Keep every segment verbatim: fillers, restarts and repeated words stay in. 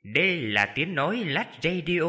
Đây là tiếng nói Lách Radio.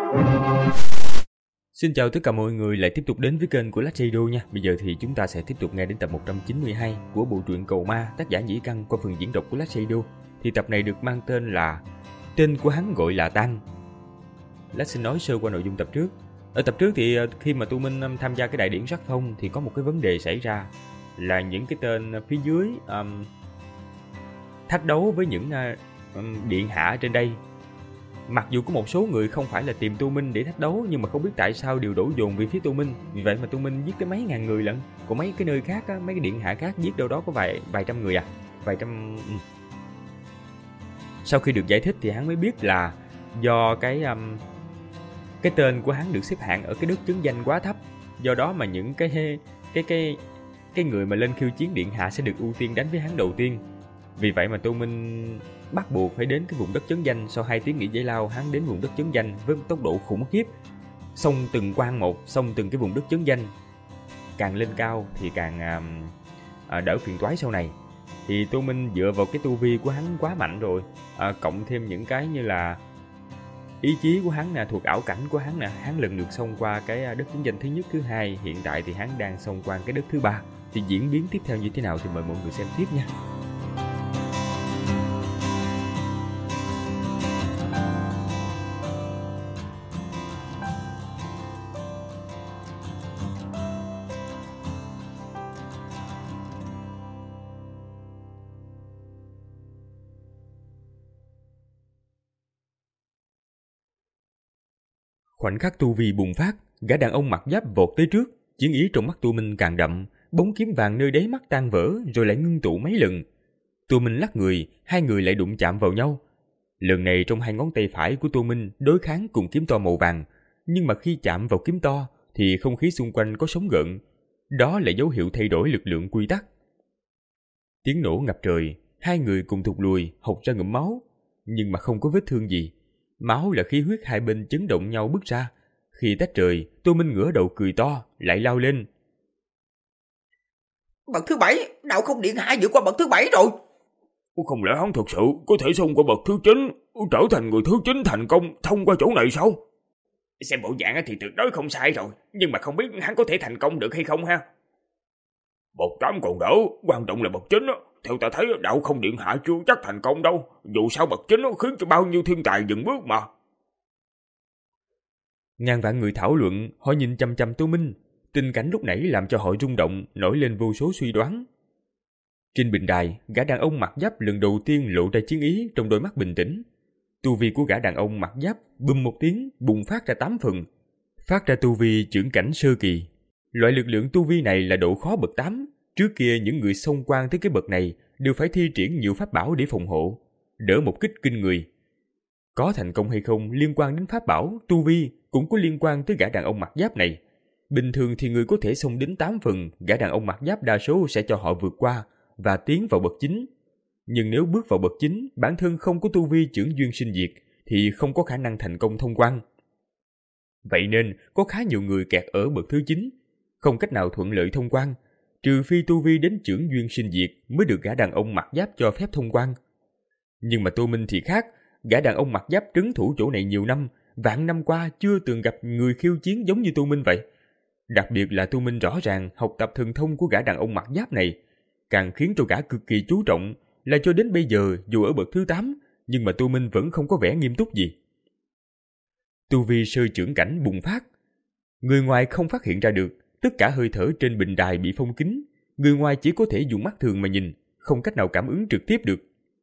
Xin chào tất cả mọi người lại tiếp tục đến với kênh của Lách Radio nha. Bây giờ thì chúng ta sẽ tiếp tục nghe đến tập một trăm chín mươi hai của bộ truyện Cầu Ma, tác giả Nhĩ Căn qua phần diễn đọc của Lách Radio. Thì tập này được mang tên là Tên của hắn gọi là Tăng. Lách xin nói sơ qua nội dung tập trước. Ở tập trước thì khi mà Tu Minh tham gia cái đại điển sắc phong thì có một cái vấn đề xảy ra là những cái tên phía dưới um, thách đấu với những uh, um, điện hạ trên đây. Mặc dù có một số người không phải là tìm Tu Minh để thách đấu, nhưng mà không biết tại sao đều đổ dồn về phía Tu Minh. Vì vậy mà Tu Minh giết tới mấy ngàn người lận. Còn mấy cái nơi khác, á, mấy cái điện hạ khác giết đâu đó có vài vài trăm người à, vài trăm. Ừ. Sau khi được giải thích thì hắn mới biết là do cái um, cái tên của hắn được xếp hạng ở cái đức chứng danh quá thấp, do đó mà những cái cái cái cái người mà lên khiêu chiến điện hạ sẽ được ưu tiên đánh với hắn đầu tiên. Vì vậy mà Tu Minh bắt buộc phải đến cái vùng đất chấn danh. Sau hai tiếng nghỉ giải lao, hắn đến vùng đất chấn danh với tốc độ khủng khiếp, xông từng quan một, xông từng cái vùng đất chấn danh. Càng lên cao thì càng à, à, đỡ phiền toái sau này. Thì Tu Minh dựa vào cái tu vi của hắn quá mạnh rồi, à, cộng thêm những cái như là ý chí của hắn nè, thuộc ảo cảnh của hắn nè, hắn lần lượt xông qua cái đất chấn danh thứ nhất, thứ hai. Hiện tại thì hắn đang xông qua cái đất thứ ba. Thì diễn biến tiếp theo như thế nào thì mời mọi người xem tiếp nha. Khoảnh khắc tu vi bùng phát, gã đàn ông mặc giáp vọt tới trước, chiến ý trong mắt Tu Minh càng đậm, bóng kiếm vàng nơi đáy mắt tan vỡ rồi lại ngưng tụ mấy lần. Tu Minh lắc người, hai người lại đụng chạm vào nhau. Lần này trong hai ngón tay phải của Tu Minh đối kháng cùng kiếm to màu vàng, nhưng mà khi chạm vào kiếm to thì không khí xung quanh có sóng gợn, đó là dấu hiệu thay đổi lực lượng quy tắc. Tiếng nổ ngập trời, hai người cùng thụt lùi, hộc ra ngụm máu, nhưng mà không có vết thương gì. Máu là khí huyết hai bên chấn động nhau bứt ra. Khi tách trời, Tu Minh ngửa đầu cười to, lại lao lên. Bậc thứ bảy, đạo không điện hạ vượt qua bậc thứ bảy rồi. Không lẽ hắn thật sự có thể xông qua bậc thứ chín, trở thành người thứ chín thành công thông qua chỗ này sao? Xem bộ dạng thì tuyệt đối không sai rồi, nhưng mà không biết hắn có thể thành công được hay không ha. Bậc tám còn đỡ, quan trọng là bậc chín. Theo ta thấy đạo không điện hạ chưa chắc thành công đâu. Dù sao bậc chín khiến cho bao nhiêu thiên tài dừng bước mà. Ngàn vạn người thảo luận, họ nhìn chăm chăm Tu Minh. Tình cảnh lúc nãy làm cho họ rung động, nổi lên vô số suy đoán. Trên bình đài, gã đàn ông mặc giáp lần đầu tiên lộ ra chiến ý trong đôi mắt bình tĩnh. Tu vi của gã đàn ông mặc giáp bùm một tiếng bùng phát ra tám phần, phát ra tu vi chưởng cảnh sơ kỳ. Loại lực lượng tu vi này là độ khó bậc tám. Trước kia những người xông quan tới cái bậc này đều phải thi triển nhiều pháp bảo để phòng hộ, đỡ một kích kinh người. Có thành công hay không liên quan đến pháp bảo, tu vi cũng có liên quan tới gã đàn ông mặc giáp này. Bình thường thì người có thể xông đến tám phần, gã đàn ông mặc giáp đa số sẽ cho họ vượt qua và tiến vào bậc chín. Nhưng nếu bước vào bậc chín, bản thân không có tu vi chưởng duyên sinh diệt thì không có khả năng thành công thông quan. Vậy nên có khá nhiều người kẹt ở bậc thứ chín, không cách nào thuận lợi thông quan, trừ phi tu vi đến chưởng duyên sinh diệt mới được gã đàn ông mặc giáp cho phép thông quan. Nhưng mà Tu Minh thì khác, gã đàn ông mặc giáp trấn thủ chỗ này nhiều năm, vạn năm qua chưa từng gặp người khiêu chiến giống như Tu Minh vậy. Đặc biệt là Tu Minh rõ ràng học tập thần thông của gã đàn ông mặc giáp này, càng khiến cho gã cực kỳ chú trọng là cho đến bây giờ dù ở bậc thứ tám, nhưng mà Tu Minh vẫn không có vẻ nghiêm túc gì. Tu vi sơ chưởng cảnh bùng phát, người ngoài không phát hiện ra được. Tất cả hơi thở trên bình đài bị phong kín, người ngoài chỉ có thể dùng mắt thường mà nhìn, không cách nào cảm ứng trực tiếp được.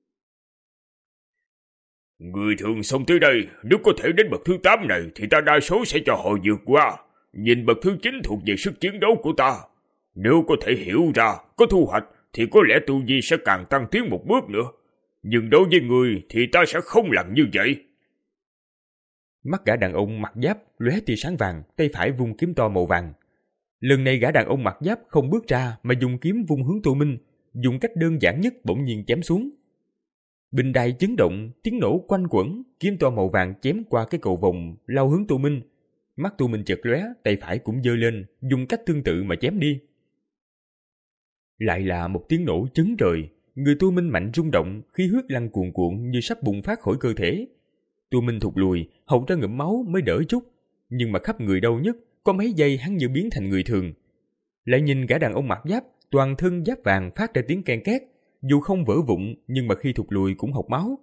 Người thường xông tới đây, nếu có thể đến bậc thứ tám này thì ta đa số sẽ cho họ vượt qua. Nhìn bậc thứ chín thuộc về sức chiến đấu của ta. Nếu có thể hiểu ra, có thu hoạch thì có lẽ tu vi sẽ càng tăng tiến một bước nữa. Nhưng đối với người thì ta sẽ không làm như vậy. Mắt gã đàn ông mặc giáp lóe tia sáng vàng, tay phải vung kiếm to màu vàng. Lần này gã đàn ông mặc giáp không bước ra mà dùng kiếm vung hướng Tu Minh, dùng cách đơn giản nhất bỗng nhiên chém xuống. Bình đài chấn động, tiếng nổ quanh quẩn, kiếm to màu vàng chém qua cái cầu vồng lao hướng Tu Minh. Mắt Tu Minh chợt lóe, tay phải cũng giơ lên, dùng cách tương tự mà chém đi. Lại là một tiếng nổ chấn trời, người Tu Minh mạnh rung động, khí huyết lăn cuồn cuộn như sắp bùng phát khỏi cơ thể. Tô Minh thụt lùi, hộc ra ngụm máu mới đỡ chút, nhưng mà khắp người đau nhức, có mấy giây hắn như biến thành người thường. Lại nhìn gã đàn ông mặc giáp, toàn thân giáp vàng phát ra tiếng ken két, dù không vỡ vụn nhưng mà khi thụt lùi cũng hộc máu.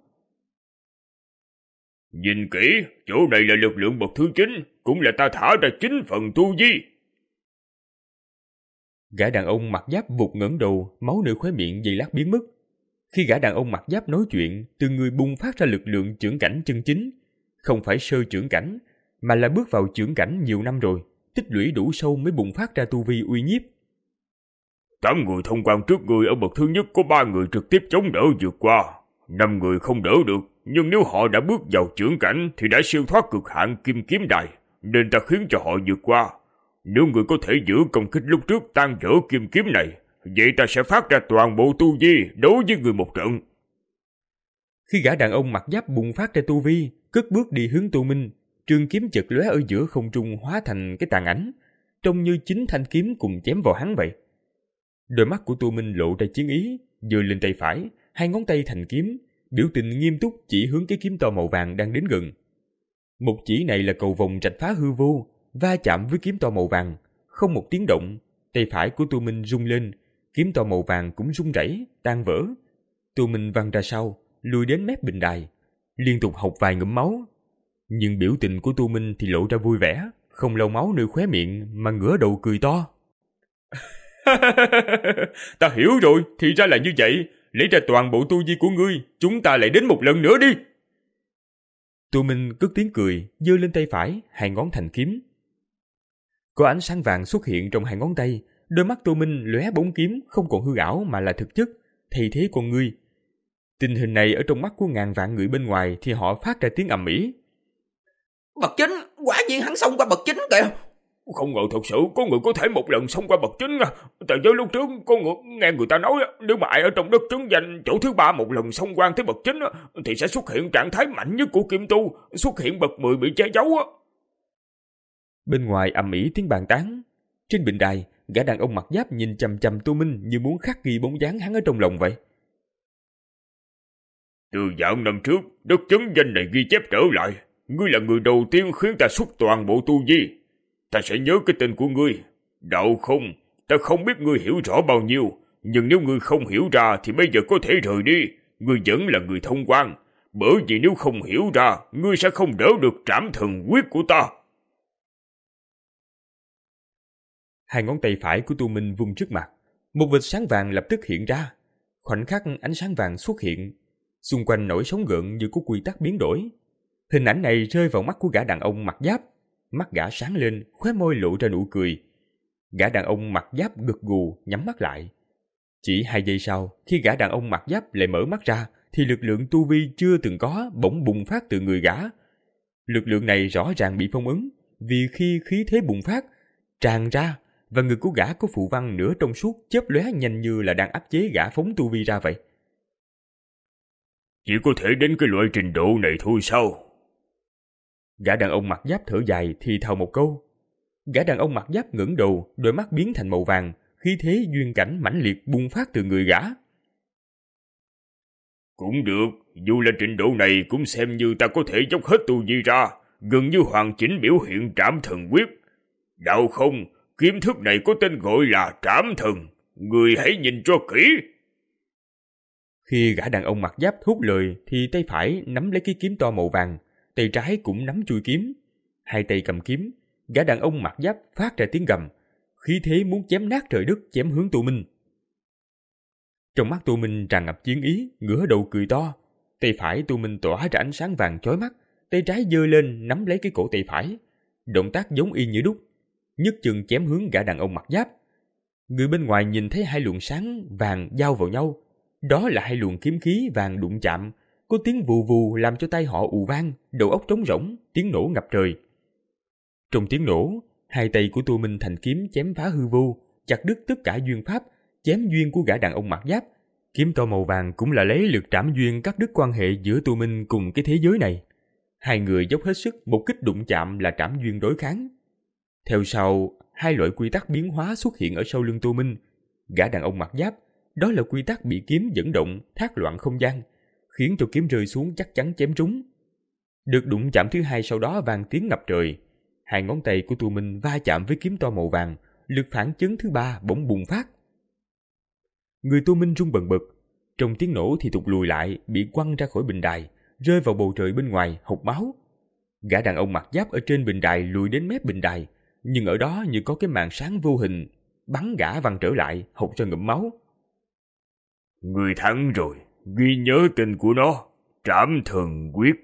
Nhìn kỹ, chỗ này là lực lượng bậc thứ chín, cũng là ta thả ra chín phần tu vi. Gã đàn ông mặc giáp vụt ngẩng đầu, máu nơi khóe miệng giây lát biến mất. Khi gã đàn ông mặc giáp nói chuyện, từ người bùng phát ra lực lượng chưởng cảnh chân chính, không phải sơ chưởng cảnh, mà là bước vào chưởng cảnh nhiều năm rồi, tích lũy đủ sâu mới bùng phát ra tu vi uy nhiếp. Tám người thông quan trước người ở bậc thứ nhất có ba người trực tiếp chống đỡ vượt qua, năm người không đỡ được, nhưng nếu họ đã bước vào chưởng cảnh thì đã siêu thoát cực hạn kim kiếm đài, nên ta khiến cho họ vượt qua. Nếu người có thể giữ công kích lúc trước tan vỡ kim kiếm này, vậy ta sẽ phát ra toàn bộ tu vi đối với người một trận. Khi gã đàn ông mặc giáp bùng phát ra tu vi, cất bước đi hướng Tô Minh, trường kiếm chật lóe ở giữa không trung hóa thành cái tàn ảnh, trông như chính thanh kiếm cùng chém vào hắn vậy. Đôi mắt của Tô Minh lộ ra chiến ý, giơ lên tay phải, hai ngón tay thành kiếm, biểu tình nghiêm túc chỉ hướng cái kiếm to màu vàng đang đến gần. Một chỉ này là cầu vồng rạch phá hư vô, va chạm với kiếm to màu vàng, không một tiếng động, tay phải của Tô Minh rung lên, kiếm to màu vàng cũng rung rẩy, tan vỡ. Tô Minh văng ra sau, lùi đến mép bình đài, liên tục hộc vài ngụm máu. Nhưng biểu tình của Tô Minh thì lộ ra vui vẻ, không lau máu nơi khóe miệng mà ngửa đầu cười to. Ta hiểu rồi, thì ra là như vậy, lấy ra toàn bộ tu vi của ngươi, chúng ta lại đến một lần nữa đi. Tô Minh cất tiếng cười, giơ lên tay phải, hai ngón thành kiếm. Có ánh sáng vàng xuất hiện trong hai ngón tay, đôi mắt Tô Minh lóe bóng kiếm không còn hư ảo mà là thực chất, thay thế con ngươi. Tình hình này ở trong mắt của ngàn vạn người bên ngoài thì họ phát ra tiếng ầm ĩ. Bậc chính, quả nhiên hắn xông qua bậc chính kìa. Không ngờ thật sự có người có thể một lần xông qua bậc chính à. Tại giới lúc trước có người, nghe người ta nói nếu mà ai ở trong đất trấn danh chỗ thứ ba một lần xông quan tới bậc chính thì sẽ xuất hiện trạng thái mạnh nhất của kim tu, xuất hiện bậc mười bị che giấu. Bên ngoài ầm ĩ tiếng bàn tán. Trên bình đài, gã đàn ông mặc giáp nhìn chằm chằm Tô Minh như muốn khắc ghi bóng dáng hắn ở trong lòng vậy. Từ vạn năm trước, đất trấn danh này ghi chép trở lại, ngươi là người đầu tiên khiến ta xuất toàn bộ tu vi. Ta sẽ nhớ cái tên của ngươi. Đạo không, ta không biết ngươi hiểu rõ bao nhiêu, nhưng nếu ngươi không hiểu ra thì bây giờ có thể rời đi. Ngươi vẫn là người thông quan, bởi vì nếu không hiểu ra, ngươi sẽ không đỡ được trảm thần quyết của ta. Hai ngón tay phải của Tô Minh vung trước mặt, một vệt sáng vàng lập tức hiện ra. Khoảnh khắc ánh sáng vàng xuất hiện, xung quanh nổi sóng gợn như có quy tắc biến đổi. Hình ảnh này rơi vào mắt của gã đàn ông mặc giáp, mắt gã sáng lên, khóe môi lộ ra nụ cười. Gã đàn ông mặc giáp gật gù nhắm mắt lại. Chỉ hai giây sau, khi gã đàn ông mặc giáp lại mở mắt ra, thì lực lượng tu vi chưa từng có bỗng bùng phát từ người gã. Lực lượng này rõ ràng bị phong ấn, vì khi khí thế bùng phát tràn ra và người của gã có phù văn nửa trong suốt chớp lóe nhanh như là đang áp chế gã phóng tu vi ra vậy. Chỉ có thể đến cái loại trình độ này thôi sao? Gã đàn ông mặc giáp thở dài thì thào một câu. Gã đàn ông mặc giáp ngẩng đầu, đôi mắt biến thành màu vàng, khí thế duyên cảnh mãnh liệt bùng phát từ người gã. Cũng được, dù là trình độ này cũng xem như ta có thể dốc hết tu vi ra, gần như hoàn chỉnh biểu hiện trảm thần quyết. Đạo không, kiếm thức này có tên gọi là trảm thần, người hãy nhìn cho kỹ. Khi gã đàn ông mặc giáp thốt lời thì tay phải nắm lấy cái kiếm to màu vàng, tay trái cũng nắm chuôi kiếm. Hai tay cầm kiếm, gã đàn ông mặc giáp phát ra tiếng gầm, khí thế muốn chém nát trời đất chém hướng Tô Minh. Trong mắt Tô Minh tràn ngập chiến ý, ngửa đầu cười to. Tay phải Tô Minh tỏa ra ánh sáng vàng chói mắt, tay trái giơ lên nắm lấy cái cổ tay phải. Động tác giống y như đúc, nhấc chân chém hướng gã đàn ông mặc giáp. Người bên ngoài nhìn thấy hai luồng sáng vàng giao vào nhau, đó là hai luồng kiếm khí vàng đụng chạm, có tiếng vù vù làm cho tay họ ù vang, đầu óc trống rỗng, tiếng nổ ngập trời. Trong tiếng nổ, hai tay của Tô Minh thành kiếm chém phá hư vô, chặt đứt tất cả duyên pháp, chém duyên của gã đàn ông mặc giáp. Kiếm to màu vàng cũng là lấy lực trảm duyên cắt đứt quan hệ giữa Tô Minh cùng cái thế giới này. Hai người dốc hết sức, một kích đụng chạm là trảm duyên đối kháng. Theo sau, hai loại quy tắc biến hóa xuất hiện ở sau lưng Tô Minh. Gã đàn ông mặc giáp, đó là quy tắc bị kiếm dẫn động, thác loạn không gian, khiến cho kiếm rơi xuống chắc chắn chém trúng. Đợt đụng chạm thứ hai sau đó vang tiếng ngập trời. Hai ngón tay của Tô Minh va chạm với kiếm to màu vàng, lực phản chấn thứ ba bỗng bùng phát. Người Tô Minh rung bần bật, trong tiếng nổ thì tụt lùi lại, bị quăng ra khỏi bình đài, rơi vào bầu trời bên ngoài, hộc máu. Gã đàn ông mặc giáp ở trên bình đài lùi đến mép bình đài, nhưng ở đó như có cái màn sáng vô hình bắn gã văng trở lại, hộc ra ngụm máu. Người thắng rồi, ghi nhớ tên của nó, Trảm Thần Quyết.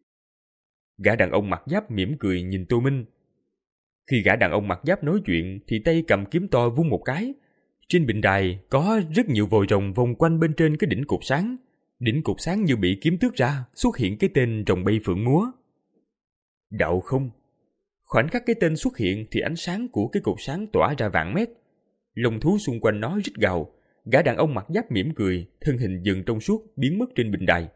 Gã đàn ông mặc giáp mỉm cười nhìn Tô Minh. Khi gã đàn ông mặc giáp nói chuyện thì tay cầm kiếm to vung một cái. Trên bình đài có rất nhiều vòi rồng vòng quanh bên trên cái đỉnh cột sáng. Đỉnh cột sáng như bị kiếm tước ra, xuất hiện cái tên rồng bay phượng múa. Đạo không. Khoảnh khắc cái tên xuất hiện thì ánh sáng của cái cột sáng tỏa ra vạn mét. Lông thú xung quanh nó rít gào. Gã đàn ông mặc giáp mỉm cười, thân hình dần trong suốt biến mất trên bình đài.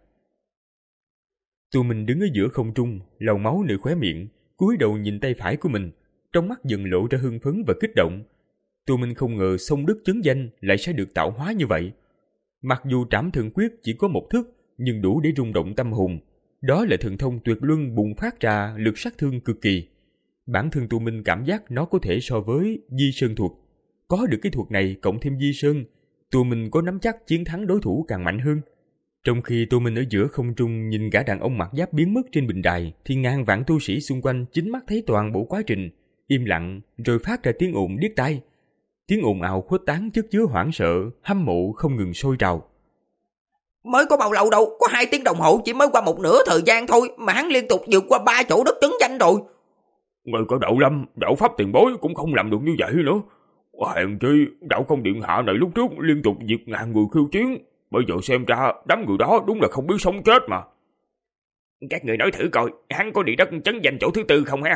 Tô Minh đứng ở giữa không trung, lau máu nơi khóe miệng, cúi đầu nhìn tay phải của mình, trong mắt dần lộ ra hưng phấn và kích động. Tô Minh không ngờ sông đức chấn danh lại sẽ được tạo hóa như vậy. Mặc dù Trảm Thần Quyết chỉ có một thức, nhưng đủ để rung động tâm hồn. Đó là thần thông tuyệt luân bùng phát ra lực sát thương cực kỳ. Bản thân Tô Minh cảm giác nó có thể so với Di Sơn thuật. Có được cái thuật này cộng thêm Di Sơn, Tô Minh có nắm chắc chiến thắng đối thủ càng mạnh hơn. Trong khi Tô Minh ở giữa không trung nhìn gã đàn ông mặc giáp biến mất trên bình đài, thì ngàn vạn tu sĩ xung quanh chính mắt thấy toàn bộ quá trình, im lặng rồi phát ra tiếng ồn điếc tai. Tiếng ồn ào khuếch tán chất chứa hoảng sợ, hâm mộ không ngừng sôi trào. Mới có bao lâu đâu, có hai tiếng đồng hồ, chỉ mới qua một nửa thời gian thôi mà hắn liên tục vượt qua ba chỗ đất trấn danh rồi. Người có Đạo Lâm, Đạo Pháp tiền bối cũng không làm được như vậy nữa. Hèn chi Đạo Không Điện Hạ này lúc trước liên tục diệt ngàn người khiêu chiến, bây giờ xem ra đám người đó đúng là không biết sống chết mà. Các người nói thử coi, hắn có địa đất chấn danh chỗ thứ tư không ha?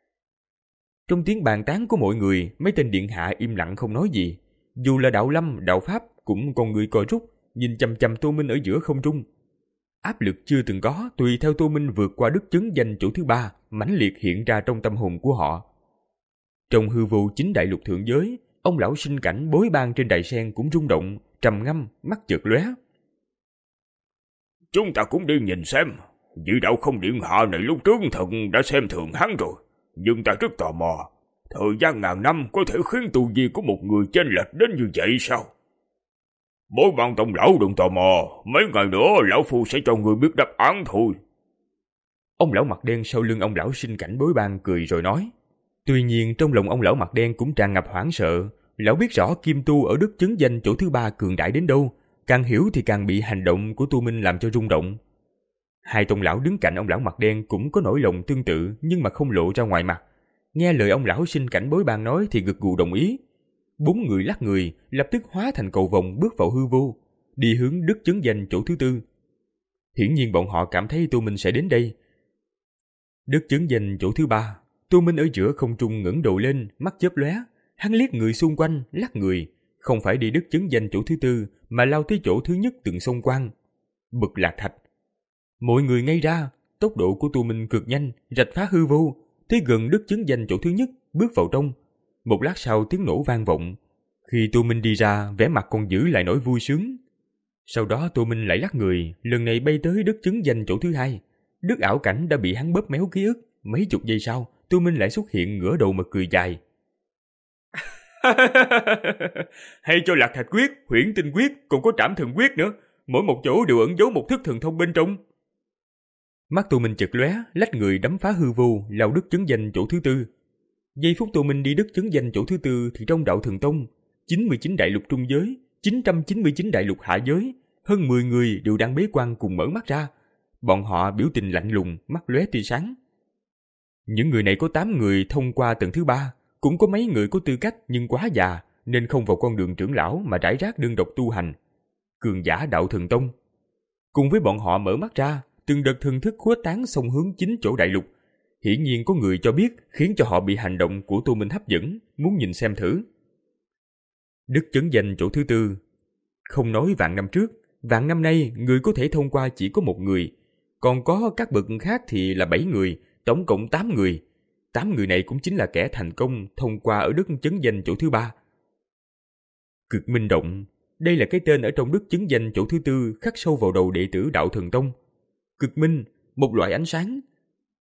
Trong tiếng bàn tán của mọi người, mấy tên điện hạ im lặng không nói gì. Dù là Đạo Lâm, Đạo Pháp cũng con người co rút, nhìn chằm chằm Tô Minh ở giữa không trung. Áp lực chưa từng có, tùy theo Tô Minh vượt qua đức chấn danh chỗ thứ ba, mãnh liệt hiện ra trong tâm hồn của họ. Trong hư vô chính đại lục thượng giới, ông lão sinh cảnh bối ban trên đài sen cũng rung động, trầm ngâm, mắt chợt lóe. Chúng ta cũng đi nhìn xem, vị Đạo Không Điện Hạ này lúc trước thật đã xem thường hắn rồi, nhưng ta rất tò mò, thời gian ngàn năm có thể khiến tu vi của một người chênh lệch đến như vậy sao? Bối ban tông lão đừng tò mò, mấy ngày nữa lão phu sẽ cho người biết đáp án thôi. Ông lão mặt đen sau lưng ông lão sinh cảnh bối ban cười rồi nói. Tuy nhiên trong lòng ông lão mặt đen cũng tràn ngập hoảng sợ. Lão biết rõ kim tu ở đức chấn danh chỗ thứ ba cường đại đến đâu, càng hiểu thì càng bị hành động của Tô Minh làm cho rung động. Hai tông lão đứng cạnh ông lão mặt đen cũng có nỗi lòng tương tự nhưng mà không lộ ra ngoài mặt. Nghe lời ông lão sinh cảnh bối ban nói thì gật gù đồng ý. Bốn người lắc người, lập tức hóa thành cầu vồng bước vào hư vô, đi hướng đức chấn danh chỗ thứ tư. Hiển nhiên bọn họ cảm thấy Tô Minh sẽ đến đây. Đức chấn danh chỗ thứ ba, Tô Minh ở giữa không trung ngẩng đầu lên, mắt chớp lóe, hắn liếc người xung quanh, lắc người, không phải đi đức chấn danh chỗ thứ tư, mà lao tới chỗ thứ nhất từng xông quang, Bực Lạc Thạch. Mọi người ngây ra, tốc độ của Tô Minh cực nhanh, rạch phá hư vô, tới gần đức chấn danh chỗ thứ nhất, bước vào trong. Một lát sau tiếng nổ vang vọng. Khi Tô Minh đi ra, vẻ mặt còn giữ lại nỗi vui sướng. Sau đó Tô Minh lại lắc người, lần này bay tới đức chấn danh chỗ thứ hai. Đức ảo cảnh đã bị hắn bóp méo ký ức. Mấy chục giây sau, Tô Minh lại xuất hiện ngửa đầu mà cười dài. Hay cho Lạc Thạch Quyết, Huyễn Tinh Quyết, còn có Trảm Thần Quyết nữa. Mỗi một chỗ đều ẩn giấu một thức thần thông bên trong. Mắt Tô Minh chợt lóe, lách người đấm phá hư vô, lao đức chấn danh chỗ thứ tư. Giây phút Tô Minh đi đức chấn danh chỗ thứ tư thì trong Đạo Thần Tông, chín mươi chín đại lục trung giới, chín trăm chín mươi chín đại lục hạ giới, hơn mười người đều đang bế quan cùng mở mắt ra. Bọn họ biểu tình lạnh lùng, mắt lóe tia sáng. Những người này có tám người thông qua tầng thứ ba, cũng có mấy người có tư cách nhưng quá già nên không vào con đường trưởng lão mà rải rác đơn độc tu hành. Cường giả Đạo Thần Tông. Cùng với bọn họ mở mắt ra, từng đợt thần thức khuếch tán xông hướng chính chỗ đại lục. Hiển nhiên có người cho biết khiến cho họ bị hành động của Tô Minh hấp dẫn, muốn nhìn xem thử. Đức chấn danh chỗ thứ tư. Không nói vạn năm trước, vạn năm nay người có thể thông qua chỉ có một người, còn có các bậc khác thì là bảy người, tổng cộng tám người. Tám người này cũng chính là kẻ thành công thông qua ở đức chấn danh chỗ thứ ba. Cực Minh Động, đây là cái tên ở trong đức chấn danh chỗ thứ tư khắc sâu vào đầu đệ tử Đạo Thần Tông. Cực minh, một loại ánh sáng,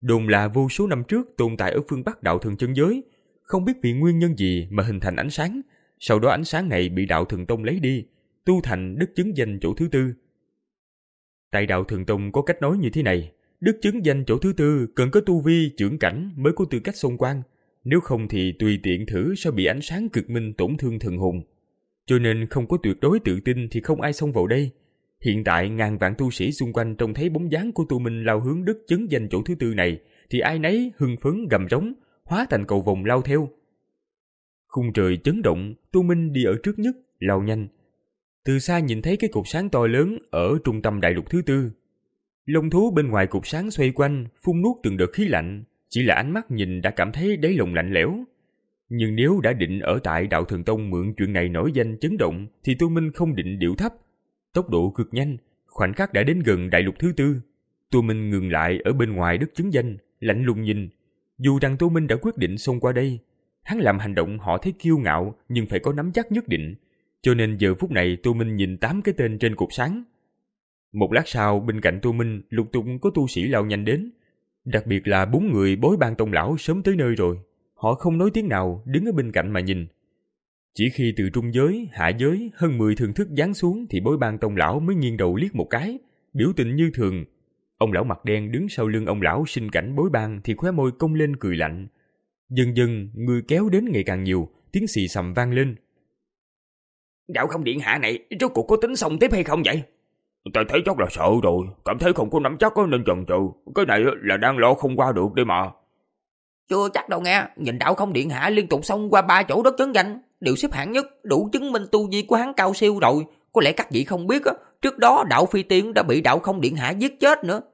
Đồn là vô số năm trước tồn tại ở phương Bắc đạo thần chân giới, không biết vì nguyên nhân gì mà hình thành ánh sáng, sau đó ánh sáng này bị đạo thần tông lấy đi, tu thành đức chứng danh chỗ thứ tư. Tại đạo thần tông có cách nói như thế này, đức chứng danh chỗ thứ tư cần có tu vi chưởng cảnh mới có tư cách xông quan, nếu không thì tùy tiện thử sẽ bị ánh sáng cực minh tổn thương thần hồn. Cho nên không có tuyệt đối tự tin thì không ai xông vào đây. Hiện tại ngàn vạn tu sĩ xung quanh trông thấy bóng dáng của Tu Minh lao hướng đức chứng danh chỗ thứ tư này, thì ai nấy hưng phấn gầm rống, hóa thành cầu vồng lao theo. Khung trời chấn động, Tu Minh đi ở trước nhất, lao nhanh. Từ xa nhìn thấy cái cột sáng to lớn ở trung tâm đại lục thứ tư. Long thú bên ngoài cột sáng xoay quanh, phun nuốt từng đợt khí lạnh, chỉ là ánh mắt nhìn đã cảm thấy đáy lòng lạnh lẽo. Nhưng nếu đã định ở tại đạo thần tông mượn chuyện này nổi danh chấn động, thì Tu Minh không định điệu thấp. Tốc độ cực nhanh, khoảnh khắc đã đến gần đại lục thứ tư. Tu Minh ngừng lại ở bên ngoài đức chứng danh, lạnh lùng nhìn. Dù rằng Tu Minh đã quyết định xông qua đây, hắn làm hành động họ thấy kiêu ngạo nhưng phải có nắm chắc nhất định. Cho nên giờ phút này Tu Minh nhìn tám cái tên trên cột sáng. Một lát sau, bên cạnh Tu Minh lục tục có tu sĩ lao nhanh đến. Đặc biệt là bốn người bối ban tông lão sớm tới nơi rồi. Họ không nói tiếng nào, đứng ở bên cạnh mà nhìn. Chỉ khi từ trung giới, hạ giới, hơn mười thường thức giáng xuống thì bối ban tông lão mới nghiêng đầu liếc một cái, biểu tình như thường. Ông lão mặt đen đứng sau lưng ông lão sinh cảnh bối ban thì khóe môi cong lên cười lạnh. Dần dần, người kéo đến ngày càng nhiều, tiếng xì xầm vang lên. Đạo không điện hạ này, rốt cuộc có tính xong tiếp hay không vậy? Ta thấy chắc là sợ rồi, cảm thấy không có nắm chắc nên chần chừ. Cái này là đang lo không qua được đây mà. Chưa chắc đâu nghe, nhìn đạo không điện hạ liên tục xông qua ba chỗ đất chấn danh, đều xếp hạng nhất, đủ chứng minh tu vi của hắn cao siêu rồi. Có lẽ các vị không biết, trước đó đạo phi tiên đã bị đạo không điện hạ giết chết nữa.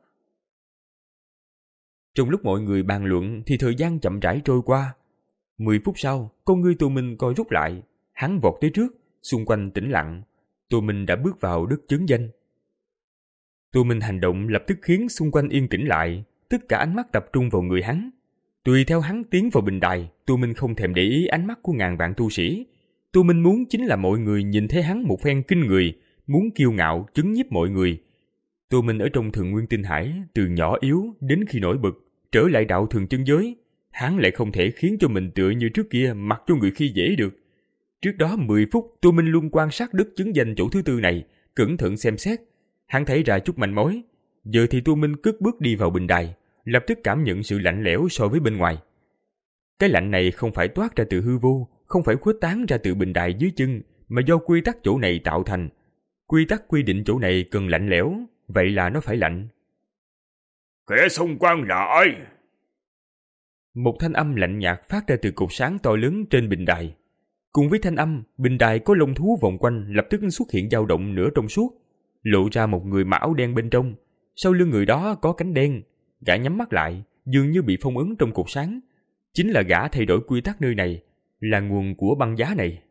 Trong lúc mọi người bàn luận thì thời gian chậm rãi trôi qua. Mười phút sau, con ngươi Tu Minh coi rút lại, hắn vọt tới trước, xung quanh tĩnh lặng. Tu Minh đã bước vào đất chấn danh. Tu Minh hành động lập tức khiến xung quanh yên tĩnh lại, tất cả ánh mắt tập trung vào người hắn. Tùy theo hắn tiến vào bình đài, Tu Minh không thèm để ý ánh mắt của ngàn vạn tu sĩ. Tu Minh muốn chính là mọi người nhìn thấy hắn một phen kinh người, muốn kiêu ngạo chấn nhiếp mọi người. Tu Minh ở trong Thần Nguyên Tinh Hải, từ nhỏ yếu đến khi nổi bật, trở lại đạo thường chân giới, hắn lại không thể khiến cho mình tựa như trước kia mặc cho người khi dễ được. Trước đó mười phút, Tu Minh luôn quan sát đức chứng danh chỗ thứ tư này, cẩn thận xem xét. Hắn thấy ra chút manh mối. Giờ thì Tu Minh cất bước đi vào bình đài, lập tức cảm nhận sự lạnh lẽo so với bên ngoài. Cái lạnh này không phải toát ra từ hư vô, không phải khuếch tán ra từ bình đài dưới chân, mà do quy tắc chỗ này tạo thành. Quy tắc quy định chỗ này cần lạnh lẽo, vậy là nó phải lạnh. Kẻ xông quan là ai? Một thanh âm lạnh nhạt phát ra từ cột sáng to lớn trên bình đài. Cùng với thanh âm, bình đài có lông thú vòng quanh lập tức xuất hiện dao động nửa trong suốt, lộ ra một người mặc áo đen bên trong. Sau lưng người đó có cánh đen, gã nhắm mắt lại, dường như bị phong ấn trong cột sáng. Chính là gã thay đổi quy tắc nơi này, là nguồn của băng giá này.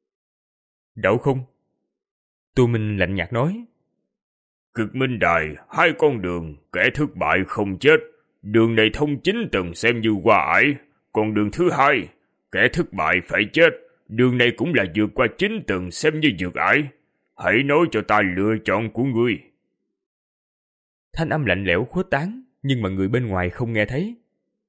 Đậu không? Tu Minh lạnh nhạt nói. Cực minh đài, hai con đường, kẻ thất bại không chết. Đường này thông chín tầng xem như qua ải, còn đường thứ hai, kẻ thất bại phải chết. Đường này cũng là vượt qua chín tầng xem như vượt ải. Hãy nói cho ta lựa chọn của ngươi. Thanh âm lạnh lẽo khuếch tán, nhưng mà người bên ngoài không nghe thấy.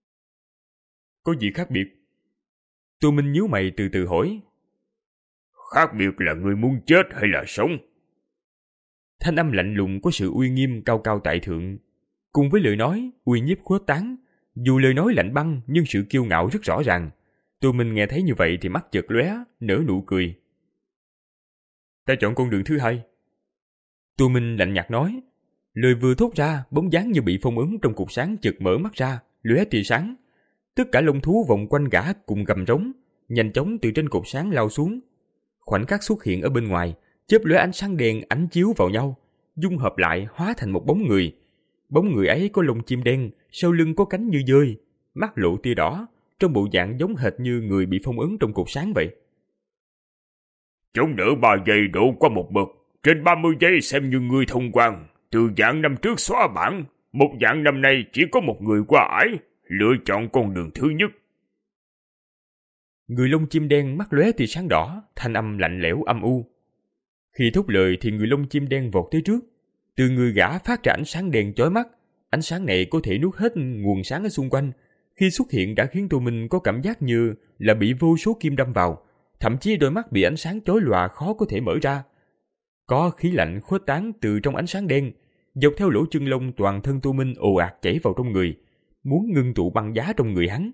Có gì khác biệt? Tu Minh nhíu mày từ từ hỏi. Khác biệt là ngươi muốn chết hay là sống? Thanh âm lạnh lùng có sự uy nghiêm cao cao tại thượng. Cùng với lời nói, uy nhiếp khuếch tán. Dù lời nói lạnh băng nhưng sự kiêu ngạo rất rõ ràng. Tu Minh nghe thấy như vậy thì mắt chợt lóe, nở nụ cười. Ta chọn con đường thứ hai. Tu Minh lạnh nhạt nói. Lời vừa thốt ra, bóng dáng như bị phong ấn trong cột sáng chợt mở mắt ra, lóe tia sáng. Tất cả lông thú vòng quanh gã cùng gầm rống, nhanh chóng từ trên cột sáng lao xuống. Khoảnh khắc xuất hiện ở bên ngoài, chớp lóe ánh sáng đen ánh chiếu vào nhau, dung hợp lại hóa thành một bóng người. Bóng người ấy có lông chim đen, sau lưng có cánh như dơi, mắt lộ tia đỏ, trong bộ dạng giống hệt như người bị phong ấn trong cột sáng vậy. Chống đỡ ba giây độ qua một bậc, trên ba mươi giây xem như ngươi thông quan. Từ dạng năm trước xóa bản, một dạng năm nay chỉ có một người qua ải, lựa chọn con đường thứ nhất. Người lông chim đen mắt lóe tia sáng đỏ, thanh âm lạnh lẽo âm u. Khi thốt lời thì người lông chim đen vọt tới trước. Từ người gã phát ra ánh sáng đen chói mắt, Ánh sáng này có thể nuốt hết nguồn sáng ở xung quanh. Khi xuất hiện đã khiến Tô Minh có cảm giác như là bị vô số kim đâm vào, thậm chí đôi mắt bị ánh sáng chói lòa khó có thể mở ra. Có khí lạnh khuếch tán từ trong ánh sáng đen, dọc theo lỗ chân lông toàn thân Tô Minh ồ ạt chảy vào trong người, muốn ngưng tụ băng giá trong người hắn.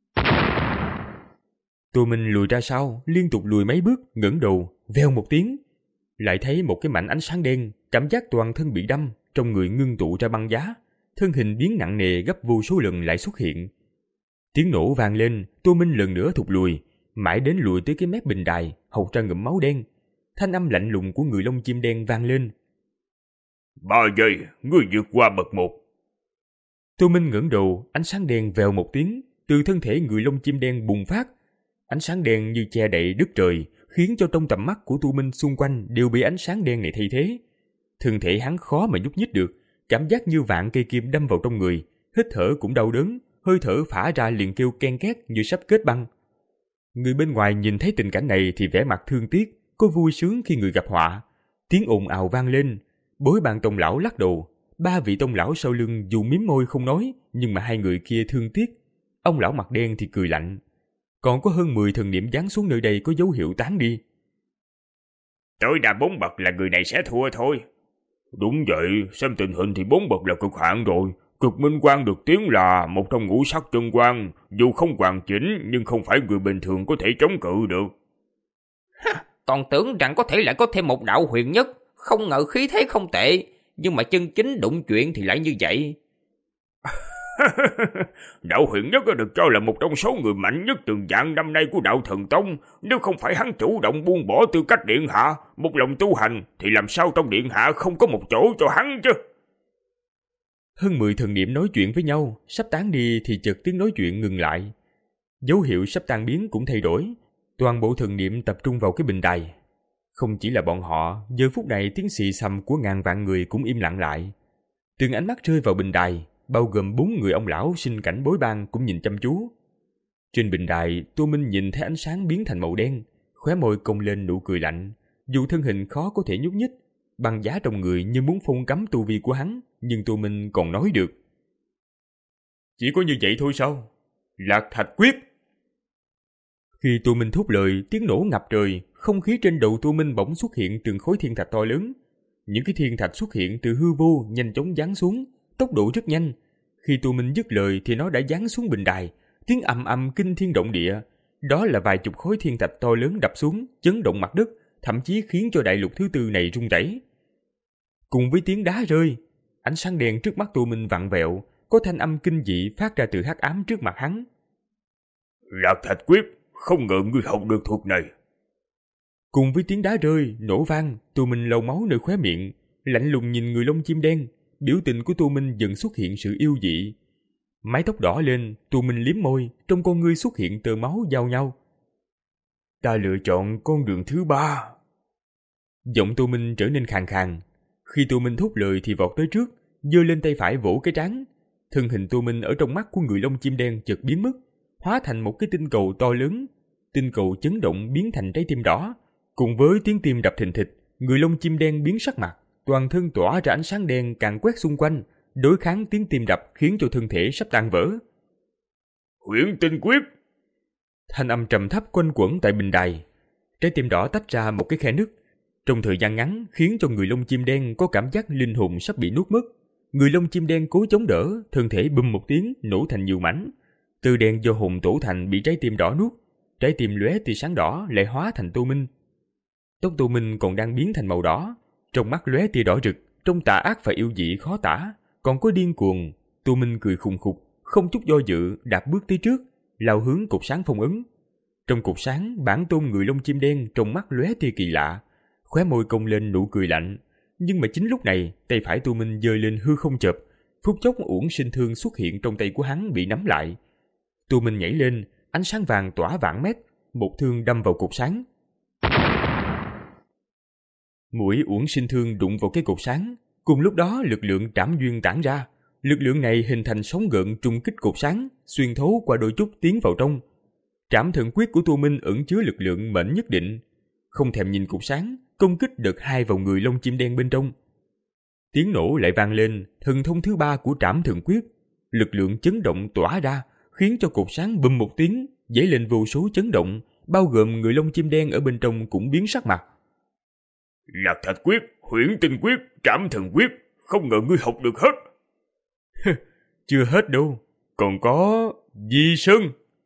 Tô Minh lùi ra sau, liên tục lùi mấy bước, ngẩng đầu, vèo một tiếng, lại thấy một cái mảnh ánh sáng đen, cảm giác toàn thân bị đâm, trong người ngưng tụ ra băng giá, thân hình biến nặng nề gấp vô số lần lại xuất hiện. Tiếng nổ vang lên, Tô Minh lần nữa thụt lùi, mãi đến lùi tới cái mép bình đài, hộc ra ngụm máu đen. Thanh âm lạnh lùng của người lông chim đen vang lên. Ba giây, ngươi vượt qua bậc một. Tô Minh ngẩng đầu, ánh sáng đen vèo một tiếng, từ thân thể người lông chim đen bùng phát. Ánh sáng đen như che đậy đất trời, khiến cho trong tầm mắt của Tô Minh xung quanh đều bị ánh sáng đen này thay thế. Thân thể hắn khó mà nhúc nhích được, cảm giác như vạn cây kim đâm vào trong người, hít thở cũng đau đớn, hơi thở phả ra liền kêu ken két như sắp kết băng. Người bên ngoài nhìn thấy tình cảnh này thì vẻ mặt thương tiếc, có vui sướng khi người gặp họa. Tiếng ồn ào vang lên, bối bàn tông lão lắc đầu. Ba vị tông lão sau lưng dù miếm môi không nói, nhưng mà hai người kia thương tiếc. Ông lão mặt đen thì cười lạnh. Còn có hơn mười thần niệm giáng xuống nơi đây có dấu hiệu tán đi. Tới đà bốn bậc là người này sẽ thua thôi. Đúng vậy, xem tình hình thì bốn bậc là cực hạn rồi. Cực minh quang được tiếng là một trong ngũ sắc chân quang, dù không hoàn chỉnh nhưng không phải người bình thường có thể chống cự được. Ha, còn tưởng rằng có thể lại có thêm một đạo huyền nhất, không ngờ khí thế không tệ, nhưng mà chân chính đụng chuyện thì lại như vậy. Đạo huyền nhất được cho là một trong số người mạnh nhất từng vạn năm nay của đạo thần tông. Nếu không phải hắn chủ động buông bỏ tư cách điện hạ, một lòng tu hành, thì làm sao trong điện hạ không có một chỗ cho hắn chứ? Hơn mười thần niệm nói chuyện với nhau, sắp tán đi thì chợt tiếng nói chuyện ngừng lại. Dấu hiệu sắp tan biến cũng thay đổi, toàn bộ thần niệm tập trung vào cái bình đài. Không chỉ là bọn họ, giờ phút này tiếng xì xầm của ngàn vạn người cũng im lặng lại. Từng ánh mắt rơi vào bình đài, bao gồm bốn người ông lão sinh cảnh bối bang cũng nhìn chăm chú. Trên bình đài, Tô Minh nhìn thấy ánh sáng biến thành màu đen, khóe môi cong lên nụ cười lạnh. Dù thân hình khó có thể nhúc nhích, băng giá trong người như muốn phong cấm tu vi của hắn, nhưng Tô Minh còn nói được. Chỉ có như vậy thôi sao? Lạc thạch quyết! Khi Tô Minh thốt lời, tiếng nổ ngập trời, không khí trên đầu Tô Minh bỗng xuất hiện từng khối thiên thạch to lớn. Những cái thiên thạch xuất hiện từ hư vô nhanh chóng giáng xuống, tốc độ rất nhanh. Khi Tô Minh dứt lời thì nó đã giáng xuống bình đài, tiếng ầm ầm kinh thiên động địa. Đó là vài chục khối thiên thạch to lớn đập xuống, chấn động mặt đất, thậm chí khiến cho đại lục thứ tư này rung rẩy. Cùng với tiếng đá rơi, ánh sáng đen trước mắt Tô Minh vặn vẹo, có thanh âm kinh dị phát ra từ hắc ám trước mặt hắn. Lạc thạch quyết, không ngờ ngươi học được thuật này. Cùng với tiếng đá rơi, nổ vang, Tô Minh lau máu nơi khóe miệng, lạnh lùng nhìn người lông chim đen. Biểu tình của Tô Minh dần xuất hiện sự yêu dị. Mái tóc đỏ lên, Tô Minh liếm môi, trong con ngươi xuất hiện tơ máu giao nhau. Ta lựa chọn con đường thứ ba. Giọng Tô Minh trở nên khàn khàn. Khi Tô Minh thốt lời thì vọt tới trước, giơ lên tay phải vỗ cái trán. Thân hình Tô Minh ở trong mắt của người lông chim đen chợt biến mất, hóa thành một cái tinh cầu to lớn. Tinh cầu chấn động biến thành trái tim đỏ. Cùng với tiếng tim đập thình thịch, người lông chim đen biến sắc mặt, toàn thân tỏa ra ánh sáng đen càn quét xung quanh, đối kháng tiếng tim đập khiến cho thân thể sắp tan vỡ. Huyễn tinh quyết! Thanh âm trầm thấp quanh quẩn tại bình đài. Trái tim đỏ tách ra một cái khe nứt. Trong thời gian ngắn khiến cho người lông chim đen có cảm giác linh hồn sắp bị nuốt mất. Người lông chim đen cố chống đỡ, thân thể bùm một tiếng nổ thành nhiều mảnh. Từ đen do hồn tổ thành bị trái tim đỏ nuốt, trái tim lóe tia sáng đỏ lại hóa thành Tô Minh. Tóc Tô Minh còn đang biến thành màu đỏ, trong mắt lóe tia đỏ rực, trong tà ác và yêu dị khó tả, còn có điên cuồng. Tô Minh cười khùng khục, không chút do dự đạp bước tới trước, lao hướng cột sáng phong ấn. Trong cột sáng, bản tôn người lông chim đen trong mắt lóe tia kỳ lạ, khóe môi cong lên nụ cười lạnh. Nhưng mà chính lúc này, tay phải Tô Minh giơ lên hư không chộp, phút chốc uổng sinh thương xuất hiện trong tay của hắn bị nắm lại. Tô Minh nhảy lên, ánh sáng vàng tỏa vạn mét, một thương đâm vào cột sáng. Mũi uổng sinh thương đụng vào cái cột sáng, cùng lúc đó lực lượng trảm duyên tản ra. Lực lượng này hình thành sóng gợn trùng kích cột sáng, xuyên thấu qua đôi chút tiến vào trong. Trảm thần quyết của Tô Minh ẩn chứa lực lượng mệnh nhất định, không thèm nhìn cột sáng, công kích đợt hai vào người lông chim đen bên trong. Tiếng nổ lại vang lên, thần thông thứ ba của Trảm Thần Quyết. Lực lượng chấn động tỏa ra, khiến cho cột sáng bùm một tiếng, dấy lên vô số chấn động, bao gồm người lông chim đen ở bên trong cũng biến sắc mặt. Lạc Thạch Quyết, Huyễn Tinh Quyết, Trảm Thần Quyết, không ngờ ngươi học được hết. Chưa hết đâu, còn có Di Sơn.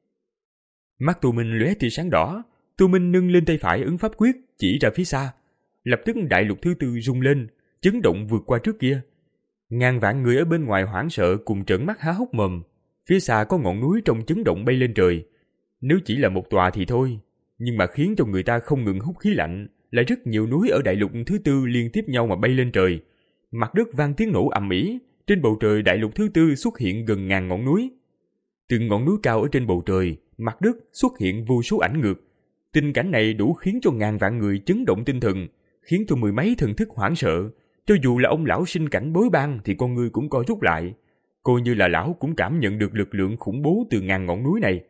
Mắt Tô Minh lóe tia sáng đỏ, Tô Minh nâng lên tay phải ấn pháp quyết chỉ ra phía xa. Lập tức đại lục thứ tư rung lên, chấn động vượt qua trước kia. Ngàn vạn người ở bên ngoài hoảng sợ cùng trợn mắt há hốc mồm. Phía xa có ngọn núi trong chấn động bay lên trời. Nếu chỉ là một tòa thì thôi, nhưng mà khiến cho người ta không ngừng hút khí lạnh là rất nhiều núi ở đại lục thứ tư liên tiếp nhau mà bay lên trời. Mặt đất vang tiếng nổ ầm ĩ, trên bầu trời đại lục thứ tư xuất hiện gần ngàn ngọn núi. Từng ngọn núi cao ở trên bầu trời, mặt đất xuất hiện vô số ảnh ngược. Tình cảnh này đủ khiến cho ngàn vạn người chấn động tinh thần, khiến cho mười mấy thần thức hoảng sợ. Cho dù là ông lão sinh cảnh bối bang thì con người cũng co rút lại. Coi như là lão cũng cảm nhận được lực lượng khủng bố từ ngàn ngọn núi này.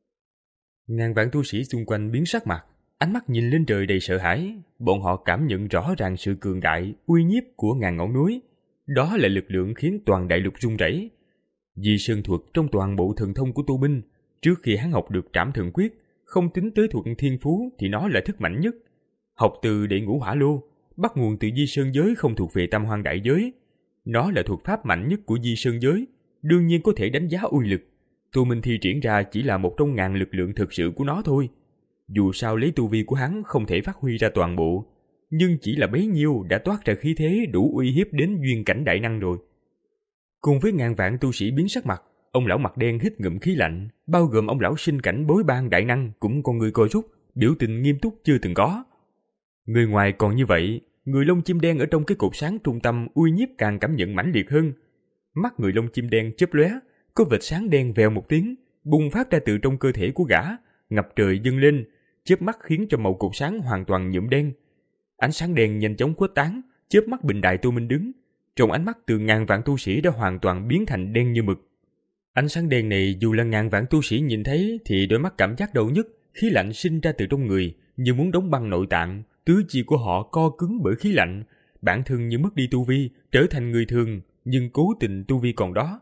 Ngàn vạn tu sĩ xung quanh biến sắc mặt, ánh mắt nhìn lên trời đầy sợ hãi. Bọn họ cảm nhận rõ ràng sự cường đại, uy nhiếp của ngàn ngọn núi. Đó là lực lượng khiến toàn đại lục rung rẩy. Di Sơn thuật trong toàn bộ thần thông của Tô Minh, trước khi hắn học được Trảm Thần Quyết, không tính tới thuật thiên phú thì nó là thức mạnh nhất. Học từ đệ ngũ hỏa lô, bắt nguồn từ Di Sơn giới không thuộc về Tam Hoang đại giới. Nó là thuật pháp mạnh nhất của Di Sơn giới, đương nhiên có thể đánh giá uy lực. Tô Minh thi triển ra chỉ là một trong ngàn lực lượng thực sự của nó thôi. Dù sao lấy tu vi của hắn không thể phát huy ra toàn bộ, nhưng chỉ là bấy nhiêu đã toát ra khí thế đủ uy hiếp đến duyên cảnh đại năng rồi. Cùng với ngàn vạn tu sĩ biến sắc mặt, ông lão mặt đen hít ngụm khí lạnh, bao gồm ông lão sinh cảnh bối bang đại năng cũng con người co rút, biểu tình nghiêm túc chưa từng có. Người ngoài còn như vậy, người lông chim đen ở trong cái cột sáng trung tâm uy nhiếp càng cảm nhận mãnh liệt hơn. Mắt người lông chim đen chớp lóe, có vệt sáng đen vèo một tiếng, bùng phát ra từ trong cơ thể của gã, ngập trời dâng lên, chớp mắt khiến cho màu cột sáng hoàn toàn nhuộm đen. Ánh sáng đen nhanh chóng khuếch tán, chớp mắt bình đại Tô Minh đứng. Trong ánh mắt từ ngàn vạn tu sĩ đã hoàn toàn biến thành đen như mực. Ánh sáng đen này dù là ngàn vạn tu sĩ nhìn thấy thì đôi mắt cảm giác đau nhức, khí lạnh sinh ra từ trong người, như muốn đóng băng nội tạng, tứ chi của họ co cứng bởi khí lạnh, bản thân như mất đi tu vi, trở thành người thường, nhưng cố tình tu vi còn đó.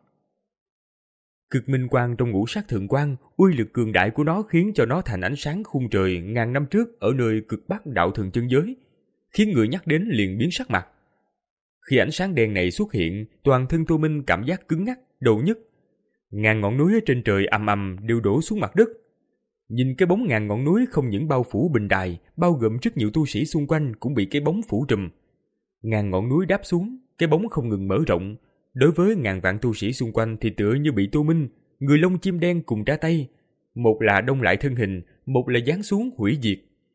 Cực minh quang trong ngũ sắc thượng quang, uy lực cường đại của nó khiến cho nó thành ánh sáng khung trời ngàn năm trước ở nơi cực bắc đạo thường chân giới, khiến người nhắc đến liền biến sắc mặt. Khi ánh sáng đen này xuất hiện, toàn thân Tô Minh cảm giác cứng ngắc, đầu nhức. Ngàn ngọn núi ở trên trời ầm ầm đều đổ xuống mặt đất. Nhìn cái bóng ngàn ngọn núi không những bao phủ bình đài, bao gồm rất nhiều tu sĩ xung quanh cũng bị cái bóng phủ trùm. Ngàn ngọn núi đáp xuống, cái bóng không ngừng mở rộng. Đối với ngàn vạn tu sĩ xung quanh thì tựa như bị Tô Minh, người lông chim đen cùng ra tay. Một là đông lại thân hình, một là giáng xuống hủy diệt.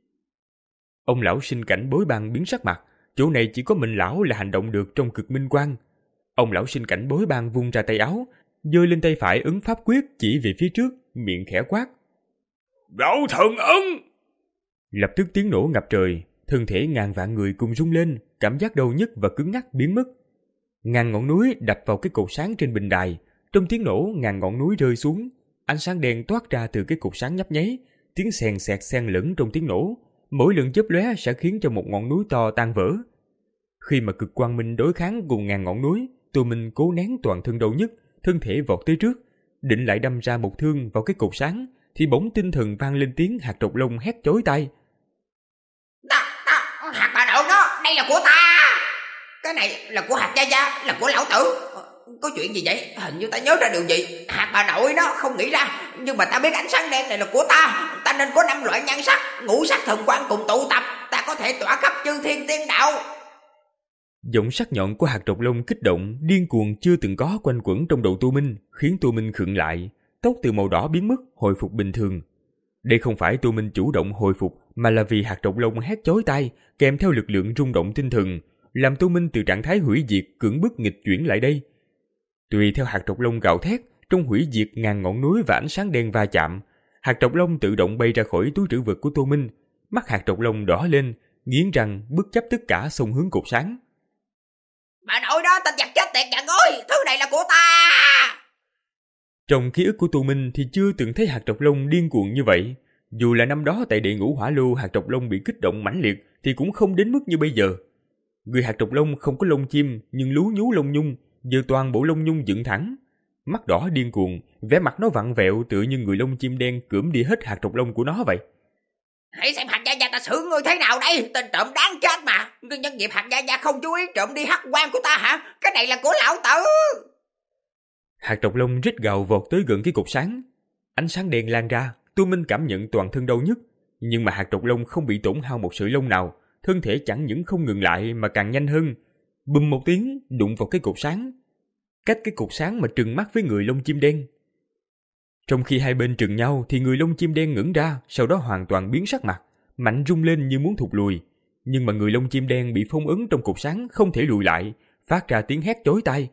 Ông lão sinh cảnh bối bang biến sắc mặt, chỗ này chỉ có mình lão là hành động được trong cực minh quang. Ông lão sinh cảnh bối bang vung ra tay áo, giơ lên tay phải ấn pháp quyết chỉ về phía trước, miệng khẽ quát. Đạo thần ấn! Lập tức tiếng nổ ngập trời, thân thể ngàn vạn người cùng rung lên, cảm giác đau nhức và cứng ngắc biến mất. Ngàn ngọn núi đập vào cái cột sáng trên bình đài, trong tiếng nổ ngàn ngọn núi rơi xuống, ánh sáng đen toát ra từ cái cột sáng nhấp nháy, tiếng xèn xẹt xen lẫn trong tiếng nổ, mỗi lần chớp lóe sẽ khiến cho một ngọn núi to tan vỡ. Khi mà cực quang minh đối kháng cùng ngàn ngọn núi, Tô Minh cố nén toàn thân đau nhức, thân thể vọt tới trước, định lại đâm ra một thương vào cái cột sáng, thì bỗng tinh thần vang lên tiếng hạt trọc lông hét chói tai. Ta, ta, hạt bà nội đó, đây là của ta. Cái này là của hạt gia gia, là của lão tử. Có chuyện gì vậy? Hình như ta nhớ ra điều gì. Hạt bà nội đó không nghĩ ra, nhưng mà ta biết ánh sáng đen này là của ta. Ta nên có năm loại nhan sắc, ngũ sắc thần quang cùng tụ tập, ta có thể tỏa khắp chư thiên tiên đạo. Giọng sắc nhọn của hạt trọc lông kích động, điên cuồng chưa từng có quanh quẩn trong đầu Tô Minh, khiến Tô Minh khựng lại, tóc từ màu đỏ biến mất, hồi phục bình thường. Đây không phải Tô Minh chủ động hồi phục, mà là vì hạt trọc lông hét chói tai, kèm theo lực lượng rung động tinh thần, làm Tô Minh từ trạng thái hủy diệt cưỡng bức nghịch chuyển lại đây. Tùy theo hạt trọc lông gào thét, trong hủy diệt ngàn ngọn núi và ánh sáng đen va chạm, hạt trọc lông tự động bay ra khỏi túi trữ vật của Tô Minh, mắt hạt trọc lông đỏ lên, nghiến răng bất chấp tất cả xông hướng cột sáng. Bà nội đó, tên giặc chết tiệt nhà ngôi, thứ này là của ta. Trong ký ức của Tô Minh thì chưa từng thấy hạt trọc lông điên cuồng như vậy. Dù là năm đó tại địa ngũ hỏa lô hạt trọc lông bị kích động mãnh liệt thì cũng không đến mức như bây giờ. Người hạt trục lông không có lông chim nhưng lú nhú lông nhung, giờ toàn bộ lông nhung dựng thẳng. Mắt đỏ điên cuồng, vẻ mặt nó vặn vẹo tựa như người lông chim đen cưỡng đi hết hạt trục lông của nó vậy. Hãy xem hạt gia gia ta xử ngươi thế nào đây, tên trộm đáng chết mà. Ngươi nhân dịp hạt gia gia không chú ý trộm đi hắc quan của ta hả? Cái này là của lão tử. Hạt trục lông rít gào vọt tới gần cái cột sáng. Ánh sáng đen lan ra, Tô Minh cảm nhận toàn thân đau nhức. Nhưng mà hạt trục lông không bị tổn hao một sợi lông nào, thân thể chẳng những không ngừng lại mà càng nhanh hơn. Bùm một tiếng, đụng vào cái cột sáng. Cách cái cột sáng mà trừng mắt với người lông chim đen. Trong khi hai bên trừng nhau thì người lông chim đen ngẩng ra, sau đó hoàn toàn biến sắc mặt, mạnh rung lên như muốn thụt lùi. Nhưng mà người lông chim đen bị phong ấn trong cột sáng không thể lùi lại, phát ra tiếng hét chói tai.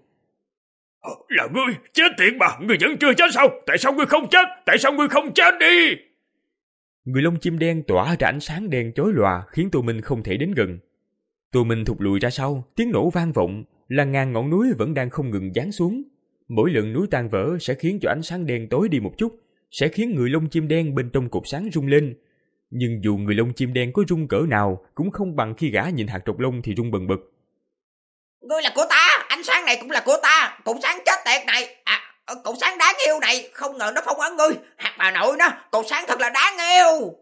Là ngươi, chết tiệt mà, ngươi vẫn chưa chết sao? Tại sao ngươi không chết? Tại sao ngươi không chết đi? Người lông chim đen tỏa ra ánh sáng đen chói lòa khiến Tô Minh không thể đến gần. Tô Minh thụt lùi ra sau, tiếng nổ vang vọng, là ngàn ngọn núi vẫn đang không ngừng giáng xuống. Mỗi lần núi tan vỡ sẽ khiến cho ánh sáng đen tối đi một chút, sẽ khiến người lông chim đen bên trong cột sáng rung lên. Nhưng dù người lông chim đen có rung cỡ nào cũng không bằng khi gã nhìn hạt trục lông thì rung bần bật. Ngươi là của ta, ánh sáng này cũng là của ta, cột sáng chết tiệt này, à, cột sáng đáng yêu này, không ngờ nó phong ấn ngươi, hạt bà nội nó, cột sáng thật là đáng yêu.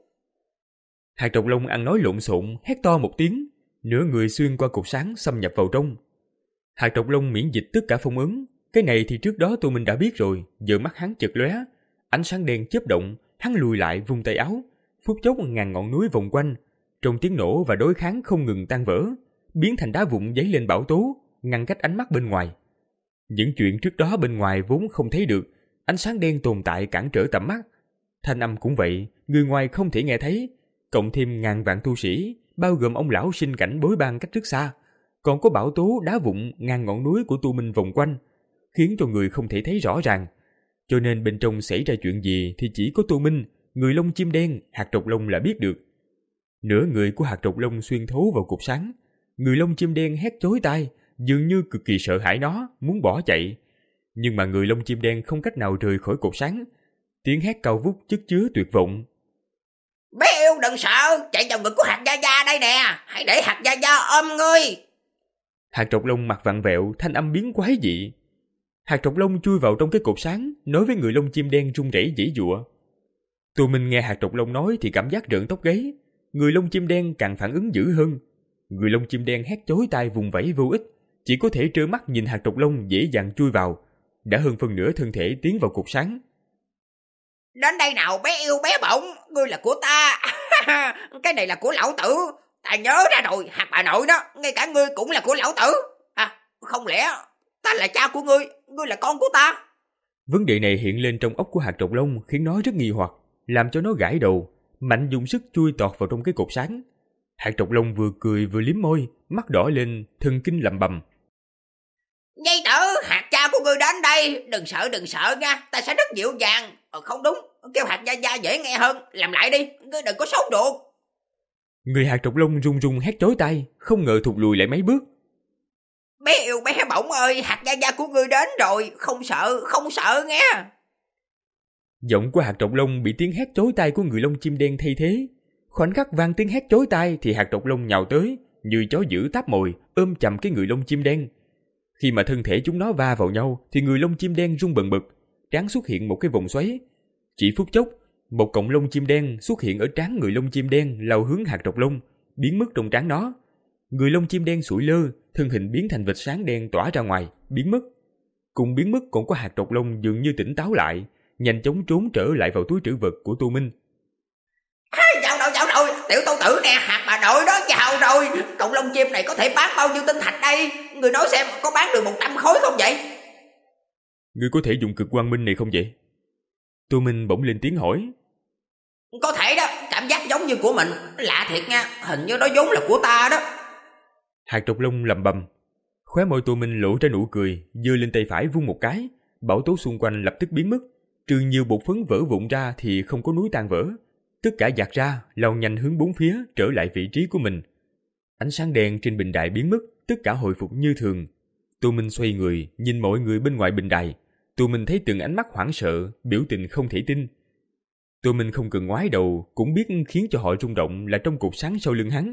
Hạt trục lông ăn nói lộn xộn, hét to một tiếng, nửa người xuyên qua cột sáng xâm nhập vào trong. Hạt trục lông miễn dịch tất cả phong ấn, cái này thì trước đó Tô Minh đã biết rồi, giờ mắt hắn chợt lóe, ánh sáng đen chớp động, hắn lùi lại vung tay áo, phút chốc ngàn ngọn núi vòng quanh, trong tiếng nổ và đối kháng không ngừng tan vỡ, biến thành đá vụn giấy lên bão tố, ngăn cách ánh mắt bên ngoài. Những chuyện trước đó bên ngoài vốn không thấy được, ánh sáng đen tồn tại cản trở tầm mắt. Thanh âm cũng vậy, người ngoài không thể nghe thấy, cộng thêm ngàn vạn tu sĩ, bao gồm ông lão sinh cảnh bối ban cách rất xa, còn có bão tố đá vụn ngàn ngọn núi của Tô Minh vòng quanh, khiến cho người không thể thấy rõ ràng. Cho nên bên trong xảy ra chuyện gì thì chỉ có Tô Minh, người lông chim đen, hạt trục lông là biết được. Nửa người của hạt trục lông xuyên thấu vào cột sáng, người lông chim đen hét chói tai, dường như cực kỳ sợ hãi nó, muốn bỏ chạy. Nhưng mà người lông chim đen không cách nào rời khỏi cột sáng, tiếng hét cao vút chất chứa tuyệt vọng. Bé yêu đừng sợ, chạy vào ngực của hạt gia gia đây nè, hãy để hạt gia gia ôm ngươi. Hạt trục lông mặt vặn vẹo, thanh âm biến quái dị. Hạt trục lông chui vào trong cái cột sáng, nói với người lông chim đen run rẩy giãy giụa. Tô Minh nghe hạt trục lông nói thì cảm giác rợn tóc gáy, người lông chim đen càng phản ứng dữ hơn. Người lông chim đen hét chói tai vùng vẫy vô ích, chỉ có thể trơ mắt nhìn hạt trục lông dễ dàng chui vào, đã hơn phân nửa thân thể tiến vào cột sáng. Đến đây nào bé yêu bé bỏng, ngươi là của ta. Cái này là của lão tử, ta nhớ ra rồi, hạt bà nội đó, ngay cả ngươi cũng là của lão tử. À, không lẽ ta là cha của ngươi, ngươi là con của ta? Vấn đề này hiện lên trong óc của hạt trục lông khiến nó rất nghi hoặc, làm cho nó gãi đầu, mạnh dùng sức chui tọt vào trong cái cột sáng. Hạt trục lông vừa cười vừa liếm môi, mắt đỏ lên, thần kinh lẩm bẩm. Nhi tử, hạt cha của ngươi đến đây, đừng sợ đừng sợ nha, ta sẽ rất dịu dàng. Ờ không đúng, kêu hạt gia gia dễ nghe hơn, làm lại đi, ngươi đừng có sốt ruột. Người hạt trục lông run run hét chói tai, không ngờ thụt lùi lại mấy bước. Bé yêu bé bỏng ơi, hạt gia gia của ngươi đến rồi, không sợ, không sợ nghe. Giọng của hạt trục lông bị tiếng hét chói tai của người lông chim đen thay thế. Khoảnh khắc vang tiếng hét chói tai thì hạt trục lông nhào tới, như chó dữ táp mồi, ôm chầm cái người lông chim đen. Khi mà thân thể chúng nó va vào nhau thì người lông chim đen rung bần bật, trán xuất hiện một cái vòng xoáy. Chỉ phút chốc, một cọng lông chim đen xuất hiện ở trán người lông chim đen lao hướng hạt trục lông, biến mất trong trán nó. Người lông chim đen sủi lơ, thân hình biến thành vệt sáng đen tỏa ra ngoài, biến mất. Cùng biến mất còn có hạt trục lông dường như tỉnh táo lại, nhanh chóng trốn trở lại vào túi trữ vật của Tô Minh. À, vào rồi, vào rồi, tiểu tô tử nè, hạt bà nội đó, vào rồi. Cọng lông chim này có thể bán bao nhiêu tinh thạch đây? Người nói xem, có bán được một trăm khối không vậy? Người có thể dùng cực quang minh này không vậy? Tô Minh bỗng lên tiếng hỏi. Có thể đó, cảm giác giống như của mình. Lạ thiệt nha, hình như nó vốn là của ta đó. Hạt trục lông lầm bầm. Khóe môi Tô Minh lộ ra nụ cười, giơ lên tay phải vung một cái, bão tố xung quanh lập tức biến mất, trừ nhiều bột phấn vỡ vụn ra thì không có núi tan vỡ. Tất cả dạt ra, lao nhanh hướng bốn phía, trở lại vị trí của mình. Ánh sáng đen trên bình đài biến mất, tất cả hồi phục như thường. Tô Minh xoay người, nhìn mọi người bên ngoài bình đài. Tô Minh thấy từng ánh mắt hoảng sợ, biểu tình không thể tin. Tô Minh không cần ngoái đầu, cũng biết khiến cho họ rung động là trong cột sáng sau lưng hắn,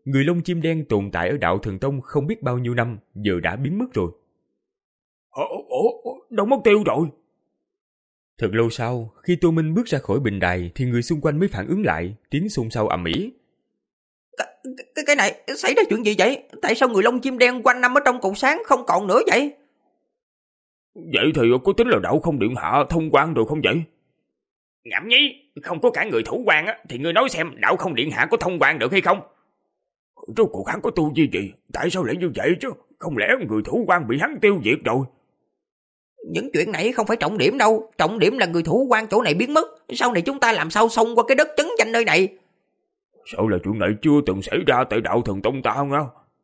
người lông chim đen tồn tại ở đạo Thần Tông không biết bao nhiêu năm, giờ đã biến mất rồi. Ủa, ủa, đâu mất tiêu rồi? Thật lâu sau, khi Tô Minh bước ra khỏi bình đài thì người xung quanh mới phản ứng lại, tiếng xôn xao ầm ĩ. Cái, cái, cái này, xảy ra chuyện gì vậy? Tại sao người lông chim đen quanh năm ở trong cột sáng không còn nữa vậy? Vậy thì có tính là đạo không điện hạ thông quan rồi không vậy? Nhảm nhí, không có cả người thủ quan á, thì ngươi nói xem đạo không điện hạ có thông quan được hay không? Rốt cuộc hắn có tu gì gì? Tại sao lại như vậy chứ? Không lẽ người thủ quan bị hắn tiêu diệt rồi? Những chuyện này không phải trọng điểm đâu. Trọng điểm là người thủ quan chỗ này biến mất. Sau này chúng ta làm sao xông qua cái đất chấn danh nơi này? Sao là chuyện này chưa từng xảy ra tại đạo Thần Tông ta nha?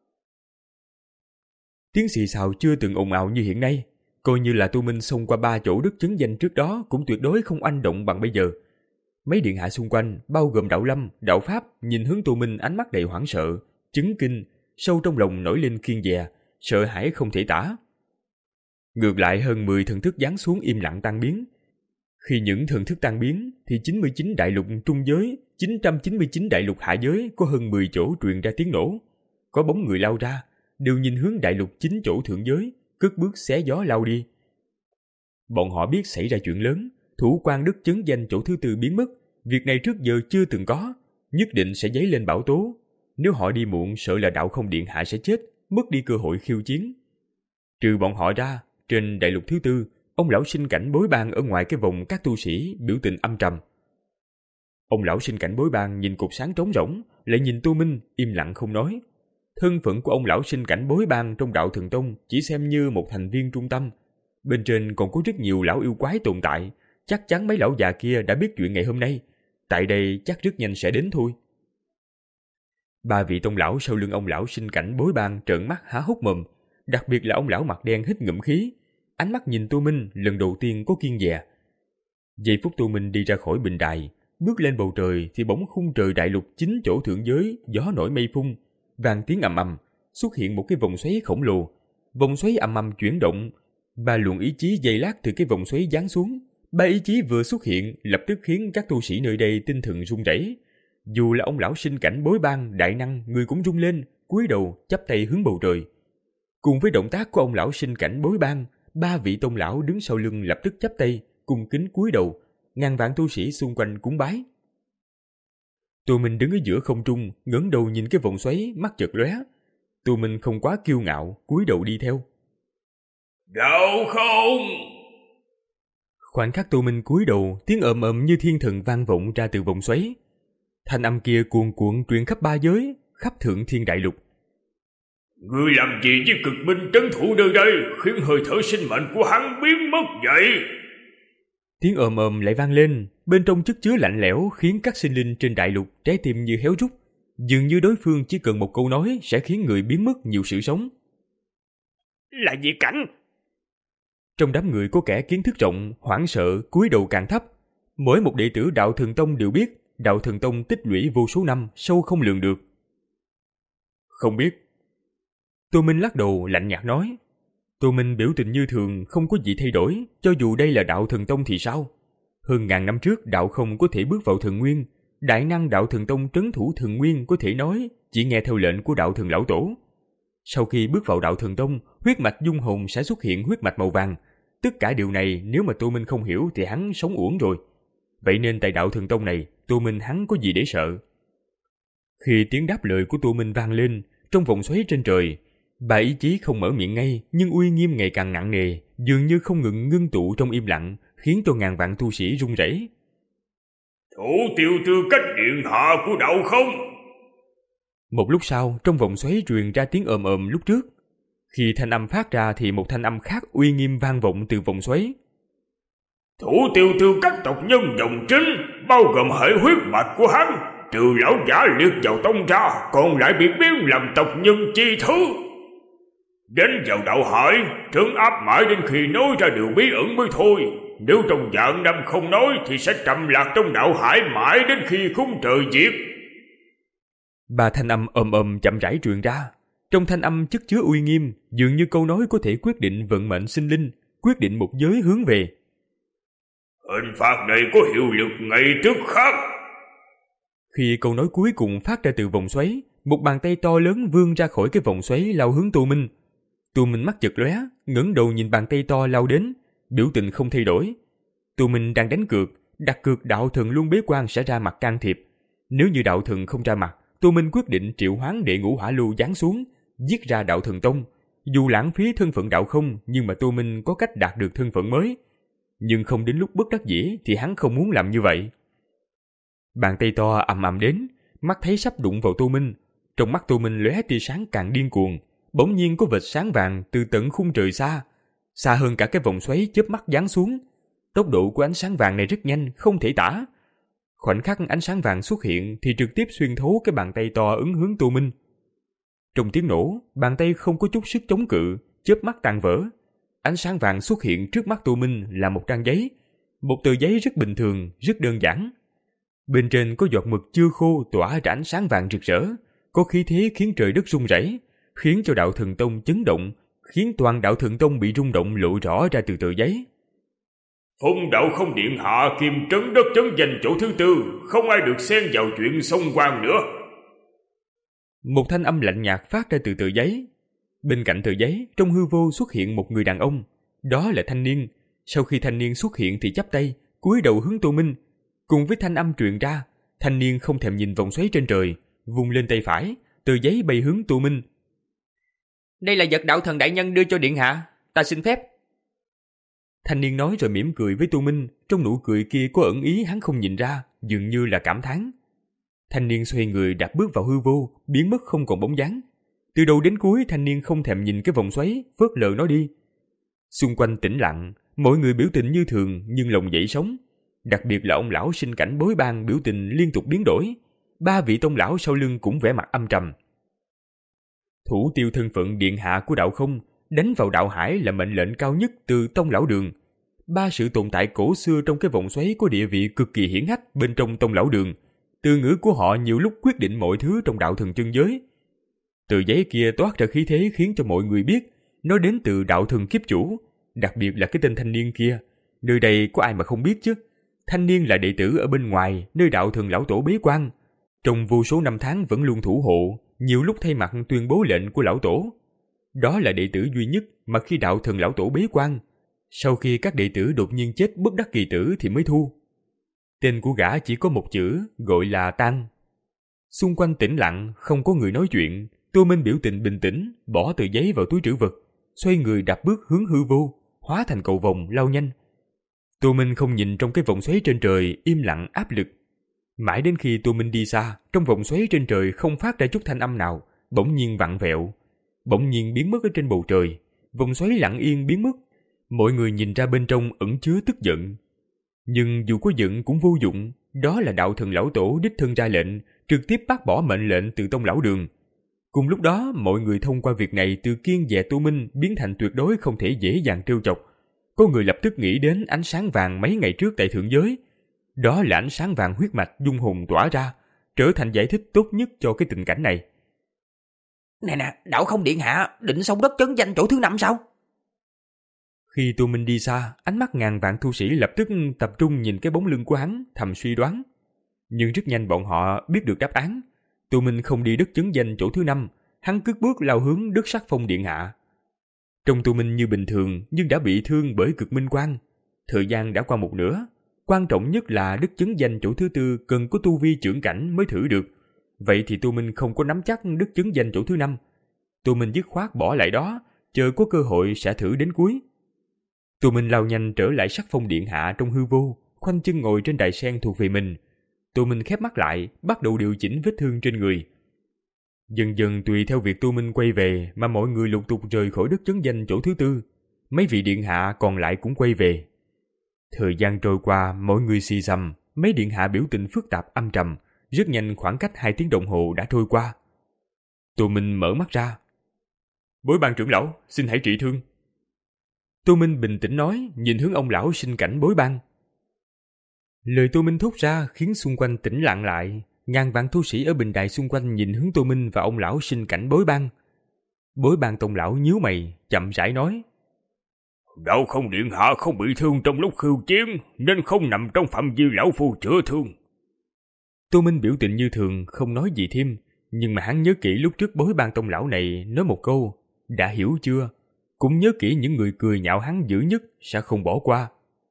Tiếng xì xào chưa từng ồn ào như hiện nay. Coi như là Tô Minh xông qua ba chỗ đất chấn danh trước đó cũng tuyệt đối không oanh động bằng bây giờ. Mấy điện hạ xung quanh, bao gồm đạo Lâm, đạo Pháp, nhìn hướng Tô Minh ánh mắt đầy hoảng sợ, chấn kinh, sâu trong lòng nổi lên kiêng dè, sợ hãi không thể tả. Ngược lại hơn mười thần thức giáng xuống im lặng tan biến. Khi những thần thức tan biến, thì chín mươi chín đại lục trung giới, chín trăm chín mươi chín đại lục hạ giới có hơn mười chỗ truyền ra tiếng nổ. Có bóng người lao ra, đều nhìn hướng đại lục chín chỗ thượng giới, cất bước xé gió lao đi. Bọn họ biết xảy ra chuyện lớn, thủ quan đức chấn danh chỗ thứ tư biến mất, việc này trước giờ chưa từng có, nhất định sẽ dấy lên bão tố. Nếu họ đi muộn sợ là đạo không điện hạ sẽ chết, mất đi cơ hội khiêu chiến. Trừ bọn họ ra, trên đại lục thứ tư, ông lão sinh cảnh bối bang ở ngoài cái vòng các tu sĩ biểu tình âm trầm. Ông lão sinh cảnh bối bang nhìn cột sáng trống rỗng, lại nhìn Tô Minh im lặng không nói. Thân phận của ông lão sinh cảnh bối bang trong đạo Thần Tông chỉ xem như một thành viên trung tâm. Bên trên còn có rất nhiều lão yêu quái tồn tại, chắc chắn mấy lão già kia đã biết chuyện ngày hôm nay. Tại đây chắc rất nhanh sẽ đến thôi. Ba vị tông lão sau lưng ông lão sinh cảnh bối bang trợn mắt há hốc mồm, đặc biệt là ông lão mặt đen hít ngụm khí, ánh mắt nhìn Tô Minh lần đầu tiên có kiêng dè. Giây phút Tô Minh đi ra khỏi bình đài, bước lên bầu trời thì bỗng khung trời đại lục chín chỗ thượng giới gió nổi mây phun, vang tiếng ầm ầm, xuất hiện một cái vòng xoáy khổng lồ. Vòng xoáy ầm ầm chuyển động, ba luồng ý chí dày lát từ cái vòng xoáy giáng xuống. Ba ý chí vừa xuất hiện lập tức khiến các tu sĩ nơi đây tinh thần run rẩy. Dù là ông lão sinh cảnh bối bang đại năng, người cũng rung lên, cúi đầu chắp tay hướng bầu trời. Cùng với động tác của ông lão sinh cảnh bối bang, ba vị tông lão đứng sau lưng lập tức chắp tay, cung kính cúi đầu, ngàn vạn tu sĩ xung quanh cúng bái. Tô Minh đứng ở giữa không trung, ngẩng đầu nhìn cái vòng xoáy, mắt chợt lóe. Tô Minh không quá kiêu ngạo, cúi đầu đi theo. Đạo không! Khoảnh khắc Tô Minh cúi đầu, tiếng ầm ầm như thiên thần vang vọng ra từ vòng xoáy. Thanh âm kia cuồn cuộn truyền khắp ba giới, khắp thượng thiên đại lục. Ngươi làm gì với cực binh trấn thủ nơi đây, khiến hơi thở sinh mệnh của hắn biến mất vậy? Tiếng ầm ầm lại vang lên, bên trong chất chứa lạnh lẽo khiến các sinh linh trên đại lục trái tim như héo rút. Dường như đối phương chỉ cần một câu nói sẽ khiến người biến mất nhiều sự sống. Là Diệt Cảnh! Trong đám người có kẻ kiến thức rộng, hoảng sợ, cúi đầu càng thấp. Mỗi một đệ tử đạo Thần Tông đều biết, đạo Thần Tông tích lũy vô số năm, sâu không lường được. Không biết. Tô Minh lắc đầu lạnh nhạt nói. Tô Minh biểu tình như thường, không có gì thay đổi, cho dù đây là đạo Thần Tông thì sao? Hơn ngàn năm trước đạo không có thể bước vào thần nguyên, đại năng đạo Thần Tông trấn thủ thần nguyên có thể nói chỉ nghe theo lệnh của đạo Thần Lão Tổ. Sau khi bước vào đạo Thần Tông, huyết mạch dung hồn sẽ xuất hiện huyết mạch màu vàng. Tất cả điều này nếu mà Tô Minh không hiểu thì hắn sống uổng rồi. Vậy nên tại đạo Thần Tông này, Tô Minh hắn có gì để sợ? Khi tiếng đáp lời của Tô Minh vang lên, trong vòng xoáy trên trời, bà ý chí không mở miệng ngay, nhưng uy nghiêm ngày càng nặng nề, dường như không ngừng ngưng tụ trong im lặng, khiến cho ngàn vạn tu sĩ run rẩy. Thủ tiêu tư cách điện hạ của đạo không! Một lúc sau, trong vòng xoáy truyền ra tiếng ầm ầm lúc trước. Khi thanh âm phát ra thì một thanh âm khác uy nghiêm vang vọng từ vòng xoáy. Thủ tiêu tư cách tộc nhân dòng chính, bao gồm hệ huyết mạch của hắn, trừ lão giả liệt vào tông ra, còn lại bị biến làm tộc nhân chi thứ. Đến vào đạo hải, trấn áp mãi đến khi nói ra điều bí ẩn mới thôi. Nếu trong vạn năm không nói thì sẽ trầm lạc trong đạo hải mãi đến khi khung trời diệt. Ba thanh âm ầm ầm chậm rãi truyền ra. Trong thanh âm chất chứa uy nghiêm, dường như câu nói có thể quyết định vận mệnh sinh linh, quyết định một giới hướng về. Hình phạt này có hiệu lực ngay tức khắc. Khi câu nói cuối cùng phát ra từ vòng xoáy, một bàn tay to lớn vươn ra khỏi cái vòng xoáy lao hướng Tô Minh. Tô Minh mắt chợt lóe, ngẩng đầu nhìn bàn tay to lao đến, biểu tình không thay đổi. Tô Minh đang đánh cược, đặt cược đạo thần Luân Bế Quan sẽ ra mặt can thiệp. Nếu như đạo thần không ra mặt, Tô Minh quyết định triệu hoán đệ ngũ hỏa lưu giáng xuống, giết ra đạo thần tông. Dù lãng phí thân phận đạo không, nhưng mà Tô Minh có cách đạt được thân phận mới. Nhưng không đến lúc bất đắc dĩ thì hắn không muốn làm như vậy. Bàn tay to ầm ầm đến, mắt thấy sắp đụng vào Tô Minh. Trong mắt Tô Minh lóe tia sáng càng điên cuồng, bỗng nhiên có vệt sáng vàng từ tận khung trời xa, xa hơn cả cái vòng xoáy chớp mắt giáng xuống. Tốc độ của ánh sáng vàng này rất nhanh, không thể tả. Khoảnh khắc ánh sáng vàng xuất hiện thì trực tiếp xuyên thấu cái bàn tay to ấn hướng Tô Minh. Trong tiếng nổ, bàn tay không có chút sức chống cự, chớp mắt tan vỡ. Ánh sáng vàng xuất hiện trước mắt Tô Minh là một trang giấy, một tờ giấy rất bình thường, rất đơn giản. Bên trên có giọt mực chưa khô tỏa ra ánh sáng vàng rực rỡ, có khí thế khiến trời đất rung rẩy, khiến cho đạo thần tông chấn động, khiến toàn đạo thần tông bị rung động lộ rõ ra từ tờ giấy. Phong đạo không điện hạ kiềm trấn đất chấn giành chỗ thứ tư, không ai được xen vào chuyện sông quan nữa. Một thanh âm lạnh nhạt phát ra từ tờ giấy. Bên cạnh tờ giấy, trong hư vô xuất hiện một người đàn ông, đó là thanh niên. Sau khi thanh niên xuất hiện thì chắp tay, cúi đầu hướng Tô Minh. Cùng với thanh âm truyền ra, thanh niên không thèm nhìn vòng xoáy trên trời, vung lên tay phải, tờ giấy bay hướng Tô Minh. Đây là vật đạo thần đại nhân đưa cho điện hạ, ta xin phép. Thanh niên nói rồi mỉm cười với Tô Minh, trong nụ cười kia có ẩn ý hắn không nhìn ra, dường như là cảm thán. Thanh niên xoay người đạp bước vào hư vô, biến mất không còn bóng dáng. Từ đầu đến cuối thanh niên không thèm nhìn cái vòng xoáy, phớt lờ nó đi. Xung quanh tĩnh lặng, mọi người biểu tình như thường nhưng lòng dậy sóng. Đặc biệt là ông lão sinh cảnh Bối Bang biểu tình liên tục biến đổi. Ba vị tông lão sau lưng cũng vẻ mặt âm trầm. Thủ tiêu thân phận điện hạ của đạo không, đánh vào đạo hải là mệnh lệnh cao nhất từ tông lão đường. Ba sự tồn tại cổ xưa trong cái vòng xoáy có địa vị cực kỳ hiển hách bên trong tông lão đường. Từ ngữ của họ nhiều lúc quyết định mọi thứ trong đạo thần chân giới. Tờ giấy kia toát ra khí thế khiến cho mọi người biết nó đến từ đạo thần kiếp chủ, đặc biệt là cái tên thanh niên kia. Nơi đây có ai mà không biết chứ. Thanh niên là đệ tử ở bên ngoài nơi đạo thần lão tổ bế quan. Trong vô số năm tháng vẫn luôn thủ hộ, nhiều lúc thay mặt tuyên bố lệnh của lão tổ. Đó là đệ tử duy nhất mà khi đạo thần lão tổ bế quan, sau khi các đệ tử đột nhiên chết bất đắc kỳ tử thì mới thu. Tên của gã chỉ có một chữ, gọi là Tăng. Xung quanh tĩnh lặng, không có người nói chuyện. Tô Minh biểu tình bình tĩnh, bỏ tờ giấy vào túi trữ vật, xoay người đạp bước hướng hư vô, hóa thành cầu vồng lao nhanh. Tô Minh không nhìn trong cái vòng xoáy trên trời, im lặng áp lực. Mãi đến khi Tô Minh đi xa, trong vòng xoáy trên trời không phát ra chút thanh âm nào, bỗng nhiên vặn vẹo, bỗng nhiên biến mất ở trên bầu trời. Vòng xoáy lặng yên biến mất. Mọi người nhìn ra bên trong ẩn chứa tức giận. Nhưng dù có giận cũng vô dụng, đó là đạo thần lão tổ đích thân ra lệnh, trực tiếp bác bỏ mệnh lệnh từ tông lão đường. Cùng lúc đó, mọi người thông qua việc này từ kiêng dè Tô Minh biến thành tuyệt đối không thể dễ dàng trêu chọc. Có người lập tức nghĩ đến ánh sáng vàng mấy ngày trước tại thượng giới. Đó là ánh sáng vàng huyết mạch dung hồn tỏa ra, trở thành giải thích tốt nhất cho cái tình cảnh này. Nè nè, đạo không điện hạ, định sông đất chấn danh chỗ thứ năm sao? Khi Tô Minh đi xa, ánh mắt ngàn vạn tu sĩ lập tức tập trung nhìn cái bóng lưng của hắn, thầm suy đoán. Nhưng rất nhanh bọn họ biết được đáp án. Tô Minh không đi đất chấn danh chỗ thứ năm, hắn cất bước lao hướng đất sắc phong điện hạ. Trong Tô Minh như bình thường nhưng đã bị thương bởi cực minh quang. Thời gian đã qua một nửa. Quan trọng nhất là đất chấn danh chỗ thứ tư cần có tu vi trưởng cảnh mới thử được. Vậy thì Tô Minh không có nắm chắc đất chấn danh chỗ thứ năm. Tô Minh dứt khoát bỏ lại đó, chờ có cơ hội sẽ thử đến cuối. Tô Minh lao nhanh trở lại sắc phong điện hạ trong hư vô, khoanh chân ngồi trên đài sen thuộc về mình. Tô Minh khép mắt lại, bắt đầu điều chỉnh vết thương trên người. Dần dần tùy theo việc Tô Minh quay về mà mọi người lục tục rời khỏi đất chấn danh chỗ thứ tư. Mấy vị điện hạ còn lại cũng quay về. Thời gian trôi qua, mọi người xì xầm, mấy điện hạ biểu tình phức tạp âm trầm. Rất nhanh khoảng cách hai tiếng đồng hồ đã trôi qua. Tô Minh mở mắt ra. Bối Bang trưởng lão, xin hãy trị thương. Tô Minh bình tĩnh nói, nhìn hướng ông lão sinh cảnh Bối Bang. Lời Tô Minh thốt ra khiến xung quanh tĩnh lặng lại. Ngàn vạn tu sĩ ở bình đài xung quanh nhìn hướng Tô Minh và ông lão sinh cảnh Bối Bang. Bối Bang tông lão nhíu mày, chậm rãi nói. Đạo không điện hạ không bị thương trong lúc khiêu chiến, nên không nằm trong phạm vi lão phu chữa thương. Tô Minh biểu tình như thường, không nói gì thêm, Nhưng mà hắn nhớ kỹ lúc trước bối ban tông lão này nói một câu, đã hiểu chưa? Cũng nhớ kỹ những người cười nhạo hắn dữ nhất sẽ không bỏ qua.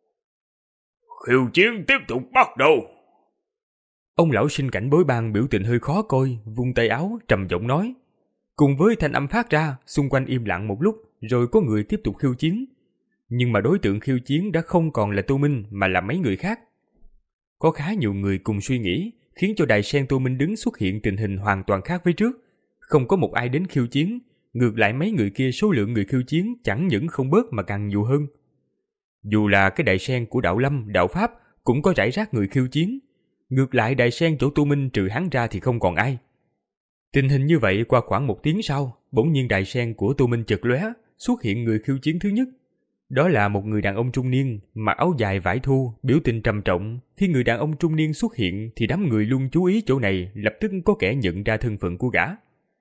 Khiêu chiến tiếp tục bắt đầu. Ông lão sinh cảnh bối ban biểu tình hơi khó coi, vung tay áo trầm giọng nói. Cùng với thanh âm phát ra, xung quanh im lặng một lúc, rồi có người tiếp tục khiêu chiến. Nhưng mà đối tượng khiêu chiến đã không còn là Tô Minh mà là mấy người khác. Có khá nhiều người cùng suy nghĩ, khiến cho đài sen Tô Minh đứng xuất hiện tình hình hoàn toàn khác với trước. Không có một ai đến khiêu chiến, ngược lại mấy người kia số lượng người khiêu chiến chẳng những không bớt mà càng nhiều hơn. Dù là cái đài sen của đạo Lâm, đạo Pháp cũng có rải rác người khiêu chiến. Ngược lại đài sen chỗ Tô Minh trừ hắn ra thì không còn ai. Tình hình như vậy qua khoảng một tiếng sau, bỗng nhiên đài sen của Tô Minh chợt lóe, xuất hiện người khiêu chiến thứ nhất. Đó là một người đàn ông trung niên, mặc áo dài vải thô, biểu tình trầm trọng. Khi người đàn ông trung niên xuất hiện thì đám người luôn chú ý chỗ này, lập tức có kẻ nhận ra thân phận của gã.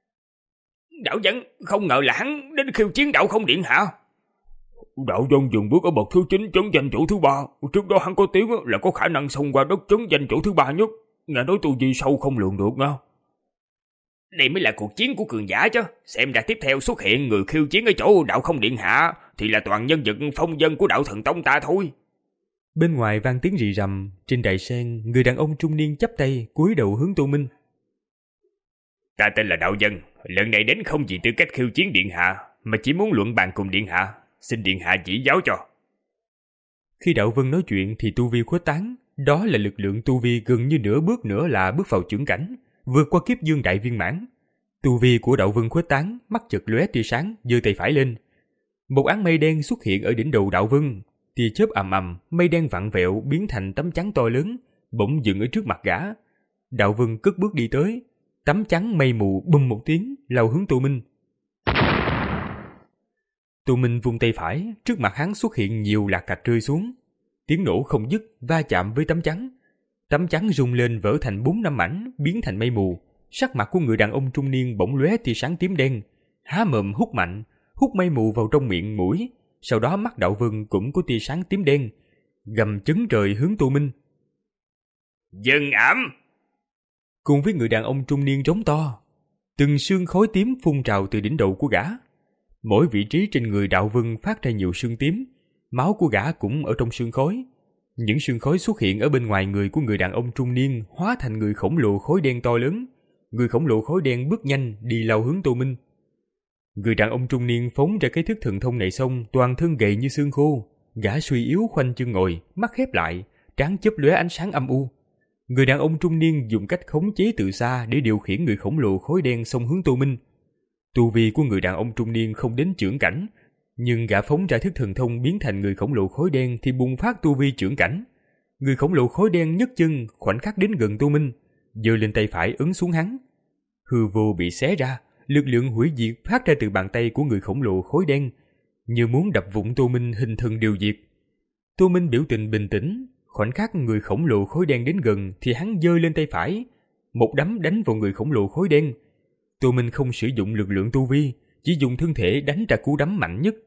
Đạo dân, không ngờ là hắn đến khiêu chiến đạo không điện hạ. Đạo dân dừng bước ở bậc thứ chín chấn danh chỗ thứ ba. Trước đó hắn có tiếng là có khả năng xông qua đất chấn danh chỗ thứ ba nhất. Nghe nói tu vi sâu không lường được nha. Đây mới là cuộc chiến của cường giả chứ. Xem ra tiếp theo xuất hiện người khiêu chiến ở chỗ đạo không điện hạ thì là toàn nhân vật phong dân của đạo thần tông ta thôi. Bên ngoài vang tiếng rì rầm, trên đài sen, người đàn ông trung niên chắp tay cúi đầu hướng Tô Minh. Ta tên là Đạo Dân, lần này đến không vì tư cách khiêu chiến điện hạ, mà chỉ muốn luận bàn cùng điện hạ, xin điện hạ chỉ giáo cho. Khi Đạo Vân nói chuyện thì tu vi khuếch tán, đó là lực lượng tu vi gần như nửa bước nữa là bước vào chưởng cảnh, vượt qua kiếp dương đại viên mãn. Tu vi của Đạo Vân khuếch tán, mắt chợt lóe tia sáng, giơ tay phải lên. Một áng mây đen xuất hiện ở đỉnh đầu Đạo Vân, tia chớp ầm ầm, mây đen vặn vẹo biến thành tấm chắn to lớn, bỗng dựng ở trước mặt gã. Đạo Vân cất bước đi tới, tấm chắn mây mù bùm một tiếng lao hướng Tô Minh. Tô Minh vung tay phải, trước mặt hắn xuất hiện nhiều lạc thạch rơi xuống, tiếng nổ không dứt va chạm với tấm chắn. Tấm chắn rung lên vỡ thành bốn năm mảnh, biến thành mây mù. Sắc mặt của người đàn ông trung niên bỗng lóe tia sáng tím đen, há mồm hút mạnh, hút mây mù vào trong miệng mũi. Sau đó mắt Đạo Vân cũng có tia sáng tím đen, gầm chấn trời hướng Tô Minh. Dân ảm! Cùng với người đàn ông trung niên rống to, từng sương khói tím phun trào từ đỉnh đầu của gã. Mỗi vị trí trên người Đạo Vân phát ra nhiều sương tím, máu của gã cũng ở trong sương khói. Những sương khói xuất hiện ở bên ngoài người của người đàn ông trung niên hóa thành người khổng lồ khói đen to lớn. Người khổng lồ khói đen bước nhanh đi lao hướng Tô Minh. Người đàn ông trung niên phóng ra cái thức thần thông này xong, toàn thân gầy như xương khô, gã suy yếu khoanh chân ngồi, mắt khép lại, trán chớp lóe ánh sáng âm u. Người đàn ông trung niên dùng cách khống chế từ xa để điều khiển người khổng lồ khói đen xông hướng Tô Minh. Tu vi của người đàn ông trung niên không đến chưởng cảnh, nhưng gã phóng ra thức thần thông biến thành người khổng lồ khói đen thì bùng phát tu vi chưởng cảnh. Người khổng lồ khói đen nhấc chân, khoảnh khắc đến gần Tô Minh, giơ lên tay phải ấn xuống hắn. Hư vô bị xé ra, lực lượng hủy diệt phát ra từ bàn tay của người khổng lồ khói đen, như muốn đập vụn Tô Minh hình thần điều diệt. Tô Minh biểu tình bình tĩnh, khoảnh khắc người khổng lồ khói đen đến gần thì hắn giơ lên tay phải, một đấm đánh vào người khổng lồ khói đen. Tô Minh không sử dụng lực lượng tu vi, chỉ dùng thân thể đánh ra cú đấm mạnh nhất.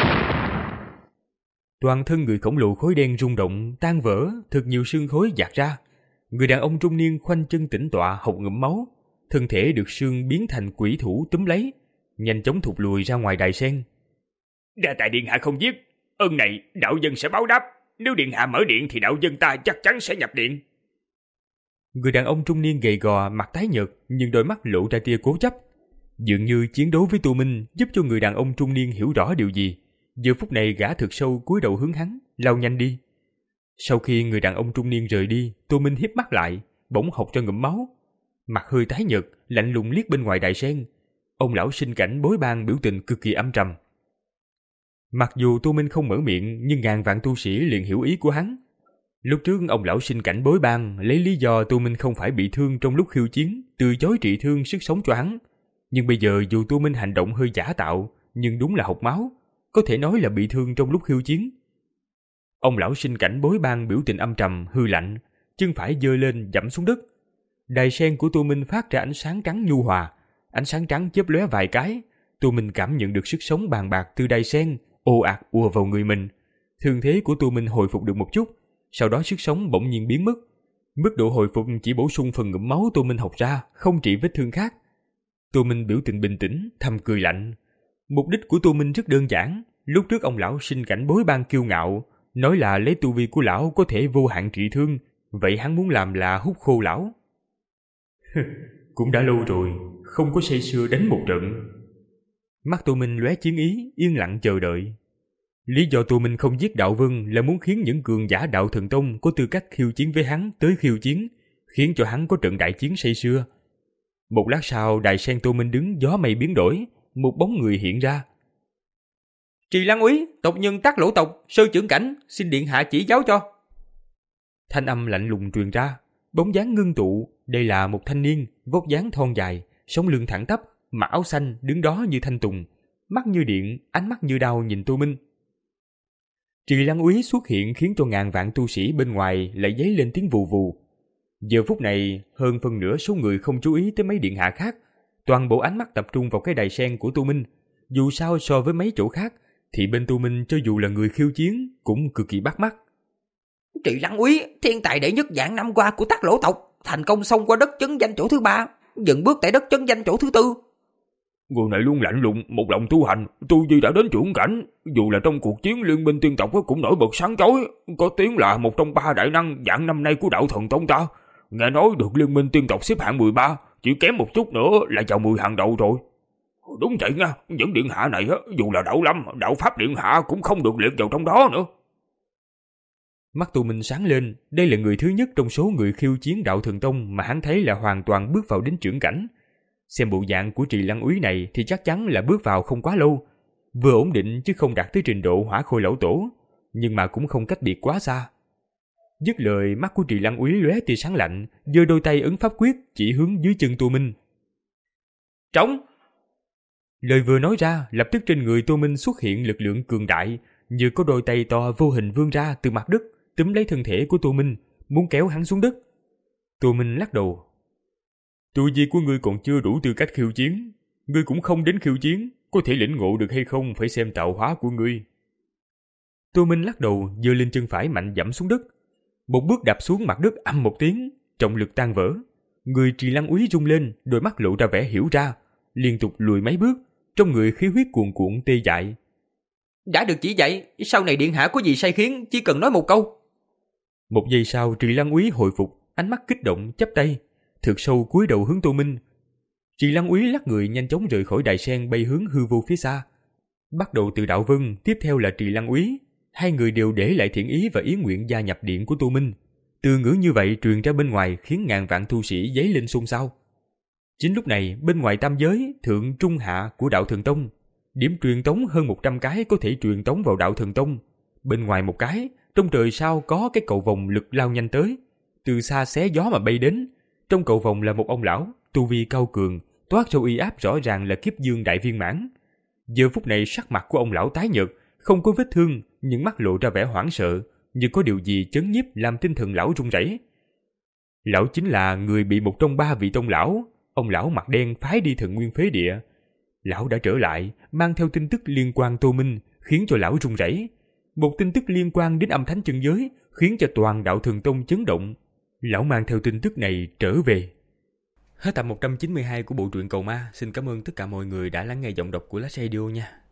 Toàn thân người khổng lồ khói đen rung động, tan vỡ, thật nhiều sương khói dạt ra. Người đàn ông trung niên khoanh chân tĩnh tọa hộc ngụm máu, thân thể được sương biến thành quỷ thủ túm lấy, nhanh chóng thụt lùi ra ngoài đài sen. Đa tạ điện hạ không giết, ơn này đạo dân sẽ báo đáp. Nếu điện hạ mở điện thì đạo dân ta chắc chắn sẽ nhập điện. Người đàn ông trung niên gầy gò, mặt tái nhợt, nhưng đôi mắt lộ ra tia cố chấp. Dường như chiến đấu với Tô Minh giúp cho người đàn ông trung niên hiểu rõ điều gì. Giờ phút này gã thực sâu cúi đầu hướng hắn, lao nhanh đi. Sau khi người đàn ông trung niên rời đi, Tô Minh híp mắt lại, bỗng hộc cho ngụm máu. Mặt hơi tái nhợt, lạnh lùng liếc bên ngoài đài sen. Ông lão sinh cảnh bối ban biểu tình cực kỳ âm trầm. Mặc dù Tô Minh không mở miệng, nhưng ngàn vạn tu sĩ liền hiểu ý của hắn. Lúc trước ông lão sinh cảnh bối ban lấy lý do Tô Minh không phải bị thương trong lúc khiêu chiến, từ chối trị thương sức sống cho hắn. Nhưng bây giờ dù Tô Minh hành động hơi giả tạo, nhưng đúng là hộc máu, có thể nói là bị thương trong lúc khiêu chiến. Ông lão sinh cảnh bối ban biểu tình âm trầm, hư lạnh, chân phải giơ lên dẫm xuống đất. Đài sen của Tô Minh phát ra ánh sáng trắng nhu hòa, ánh sáng trắng chớp lóe vài cái. Tô Minh cảm nhận được sức sống bàn bạc từ đài sen ồ ạt ùa vào người mình. Thương thế của Tô Minh hồi phục được một chút, sau đó sức sống bỗng nhiên biến mất. Mức độ hồi phục chỉ bổ sung phần ngụm máu Tô Minh học ra, không trị vết thương khác. Tô Minh biểu tình bình tĩnh, thầm cười lạnh. Mục đích của Tô Minh rất đơn giản. Lúc trước ông lão sinh cảnh bối ban kiêu ngạo, nói là lấy tu vi của lão có thể vô hạn trị thương, vậy hắn muốn làm là hút khô lão. Cũng đã lâu rồi, không có say sưa đánh một trận. Mắt Tô Minh lóe chiến ý, yên lặng chờ đợi. Lý do Tô Minh không giết Đạo Vân là muốn khiến những cường giả Đạo Thần Tông có tư cách khiêu chiến với hắn tới khiêu chiến, khiến cho hắn có trận đại chiến say sưa. Một lát sau, đài sen Tô Minh đứng gió mây biến đổi, một bóng người hiện ra. Trì Lăng Úy, tộc nhân Tát Lỗ tộc, sơ trưởng cảnh, xin điện hạ chỉ giáo cho. Thanh âm lạnh lùng truyền ra, bóng dáng ngưng tụ. Đây là một thanh niên, vóc dáng thon dài, sống lưng thẳng tắp, mặc áo xanh, đứng đó như thanh tùng, mắt như điện, ánh mắt như đao nhìn Tô Minh. Trì Lăng Úy xuất hiện khiến cho ngàn vạn tu sĩ bên ngoài lại dấy lên tiếng vù vù. Giờ phút này, hơn phân nửa số người không chú ý tới mấy điện hạ khác, toàn bộ ánh mắt tập trung vào cái đài sen của Tô Minh. Dù sao so với mấy chỗ khác, thì bên Tô Minh cho dù là người khiêu chiến cũng cực kỳ bắt mắt. Trì Lăng Úy, thiên tài đệ nhất vạn năm qua của Tát Lỗ tộc, thành công xông qua đất chấn danh chỗ thứ ba, dừng bước tại đất chấn danh chỗ thứ tư. Người này luôn lạnh lùng, một lòng tu hành, tu vi đã đến trưởng cảnh, dù là trong cuộc chiến liên minh tiên tộc cũng nổi bật sáng chói, có tiếng là một trong ba đại năng vạn năm nay của Đạo Thần Tông ta. Nghe nói được liên minh tiên tộc xếp hạng mười ba, chỉ kém một chút nữa là vào mười hàng đầu rồi. Đúng vậy nha, những điện hạ này dù là Đạo Lâm, Đạo Pháp điện hạ cũng không được liệt vào trong đó nữa. Mắt Tô Minh sáng lên, đây là người thứ nhất trong số người khiêu chiến Đạo Thần Tông mà hắn thấy là hoàn toàn bước vào đến trưởng cảnh. Xem bộ dạng của Trì Lăng Úy này thì chắc chắn là bước vào không quá lâu, vừa ổn định chứ không đạt tới trình độ Hỏa Khôi lão tổ, nhưng mà cũng không cách biệt quá xa. Dứt lời, mắt của Trì Lăng Úy lóe tia sáng lạnh, giơ đôi tay ấn pháp quyết chỉ hướng dưới chân Tô Minh. Trống! Lời vừa nói ra, lập tức trên người Tô Minh xuất hiện lực lượng cường đại, như có đôi tay to vô hình vươn ra từ mặt đất, túm lấy thân thể của Tô Minh, muốn kéo hắn xuống đất. Tô Minh lắc đầu. Tu vi của ngươi còn chưa đủ tư cách khiêu chiến, ngươi cũng không đến khiêu chiến, có thể lĩnh ngộ được hay không phải xem tạo hóa của ngươi. Tô Minh lắc đầu, giơ lên chân phải mạnh dẫm xuống đất. Một bước đạp xuống mặt đất ầm một tiếng, trọng lực tan vỡ. Người Trì Lăng Úy rung lên, đôi mắt lộ ra vẻ hiểu ra, liên tục lùi mấy bước, trong người khí huyết cuồn cuộn tê dại. Đã được chỉ dạy, sau này điện hạ có gì sai khiến, chỉ cần nói một câu. Một giây sau, Trì Lăng Úy hồi phục, ánh mắt kích động, chắp tay, thực sâu cúi đầu hướng Tô Minh. Trì Lăng Úy lắc người nhanh chóng rời khỏi đài sen bay hướng hư vô phía xa. Bắt đầu từ Đạo Vân, tiếp theo là Trì Lăng Úy, hai người đều để lại thiện ý và ý nguyện gia nhập điện của Tô Minh. Từ ngữ như vậy truyền ra bên ngoài khiến ngàn vạn tu sĩ dấy lên xôn xao. Chính lúc này, bên ngoài tam giới, thượng trung hạ của Đạo Thần Tông, điểm truyền tống hơn một trăm cái có thể truyền tống vào Đạo Thần Tông. Bên ngoài một cái, trong trời sao có cái cầu vòng lực lao nhanh tới, từ xa xé gió mà bay đến. Trong cầu vòng là một ông lão, tu vi cao cường, toát ra uy áp rõ ràng là kiếp dương đại viên mãn. Giờ phút này sắc mặt của ông lão tái nhợt, không có vết thương, nhưng mắt lộ ra vẻ hoảng sợ, như có điều gì chấn nhiếp làm tinh thần lão run rẩy. Lão chính là người bị một trong ba vị tông lão, ông lão mặt đen phái đi Thần Nguyên Phế Địa. Lão đã trở lại, mang theo tin tức liên quan Tô Minh, khiến cho lão run rẩy. Một tin tức liên quan đến âm thánh chân giới, khiến cho toàn Đạo Thần Tông chấn động. Lão mang theo tin tức này trở về. Hết tập một trăm chín mươi hai của bộ truyện Cầu Ma. Xin cảm ơn tất cả mọi người đã lắng nghe giọng đọc của Last Radio nha.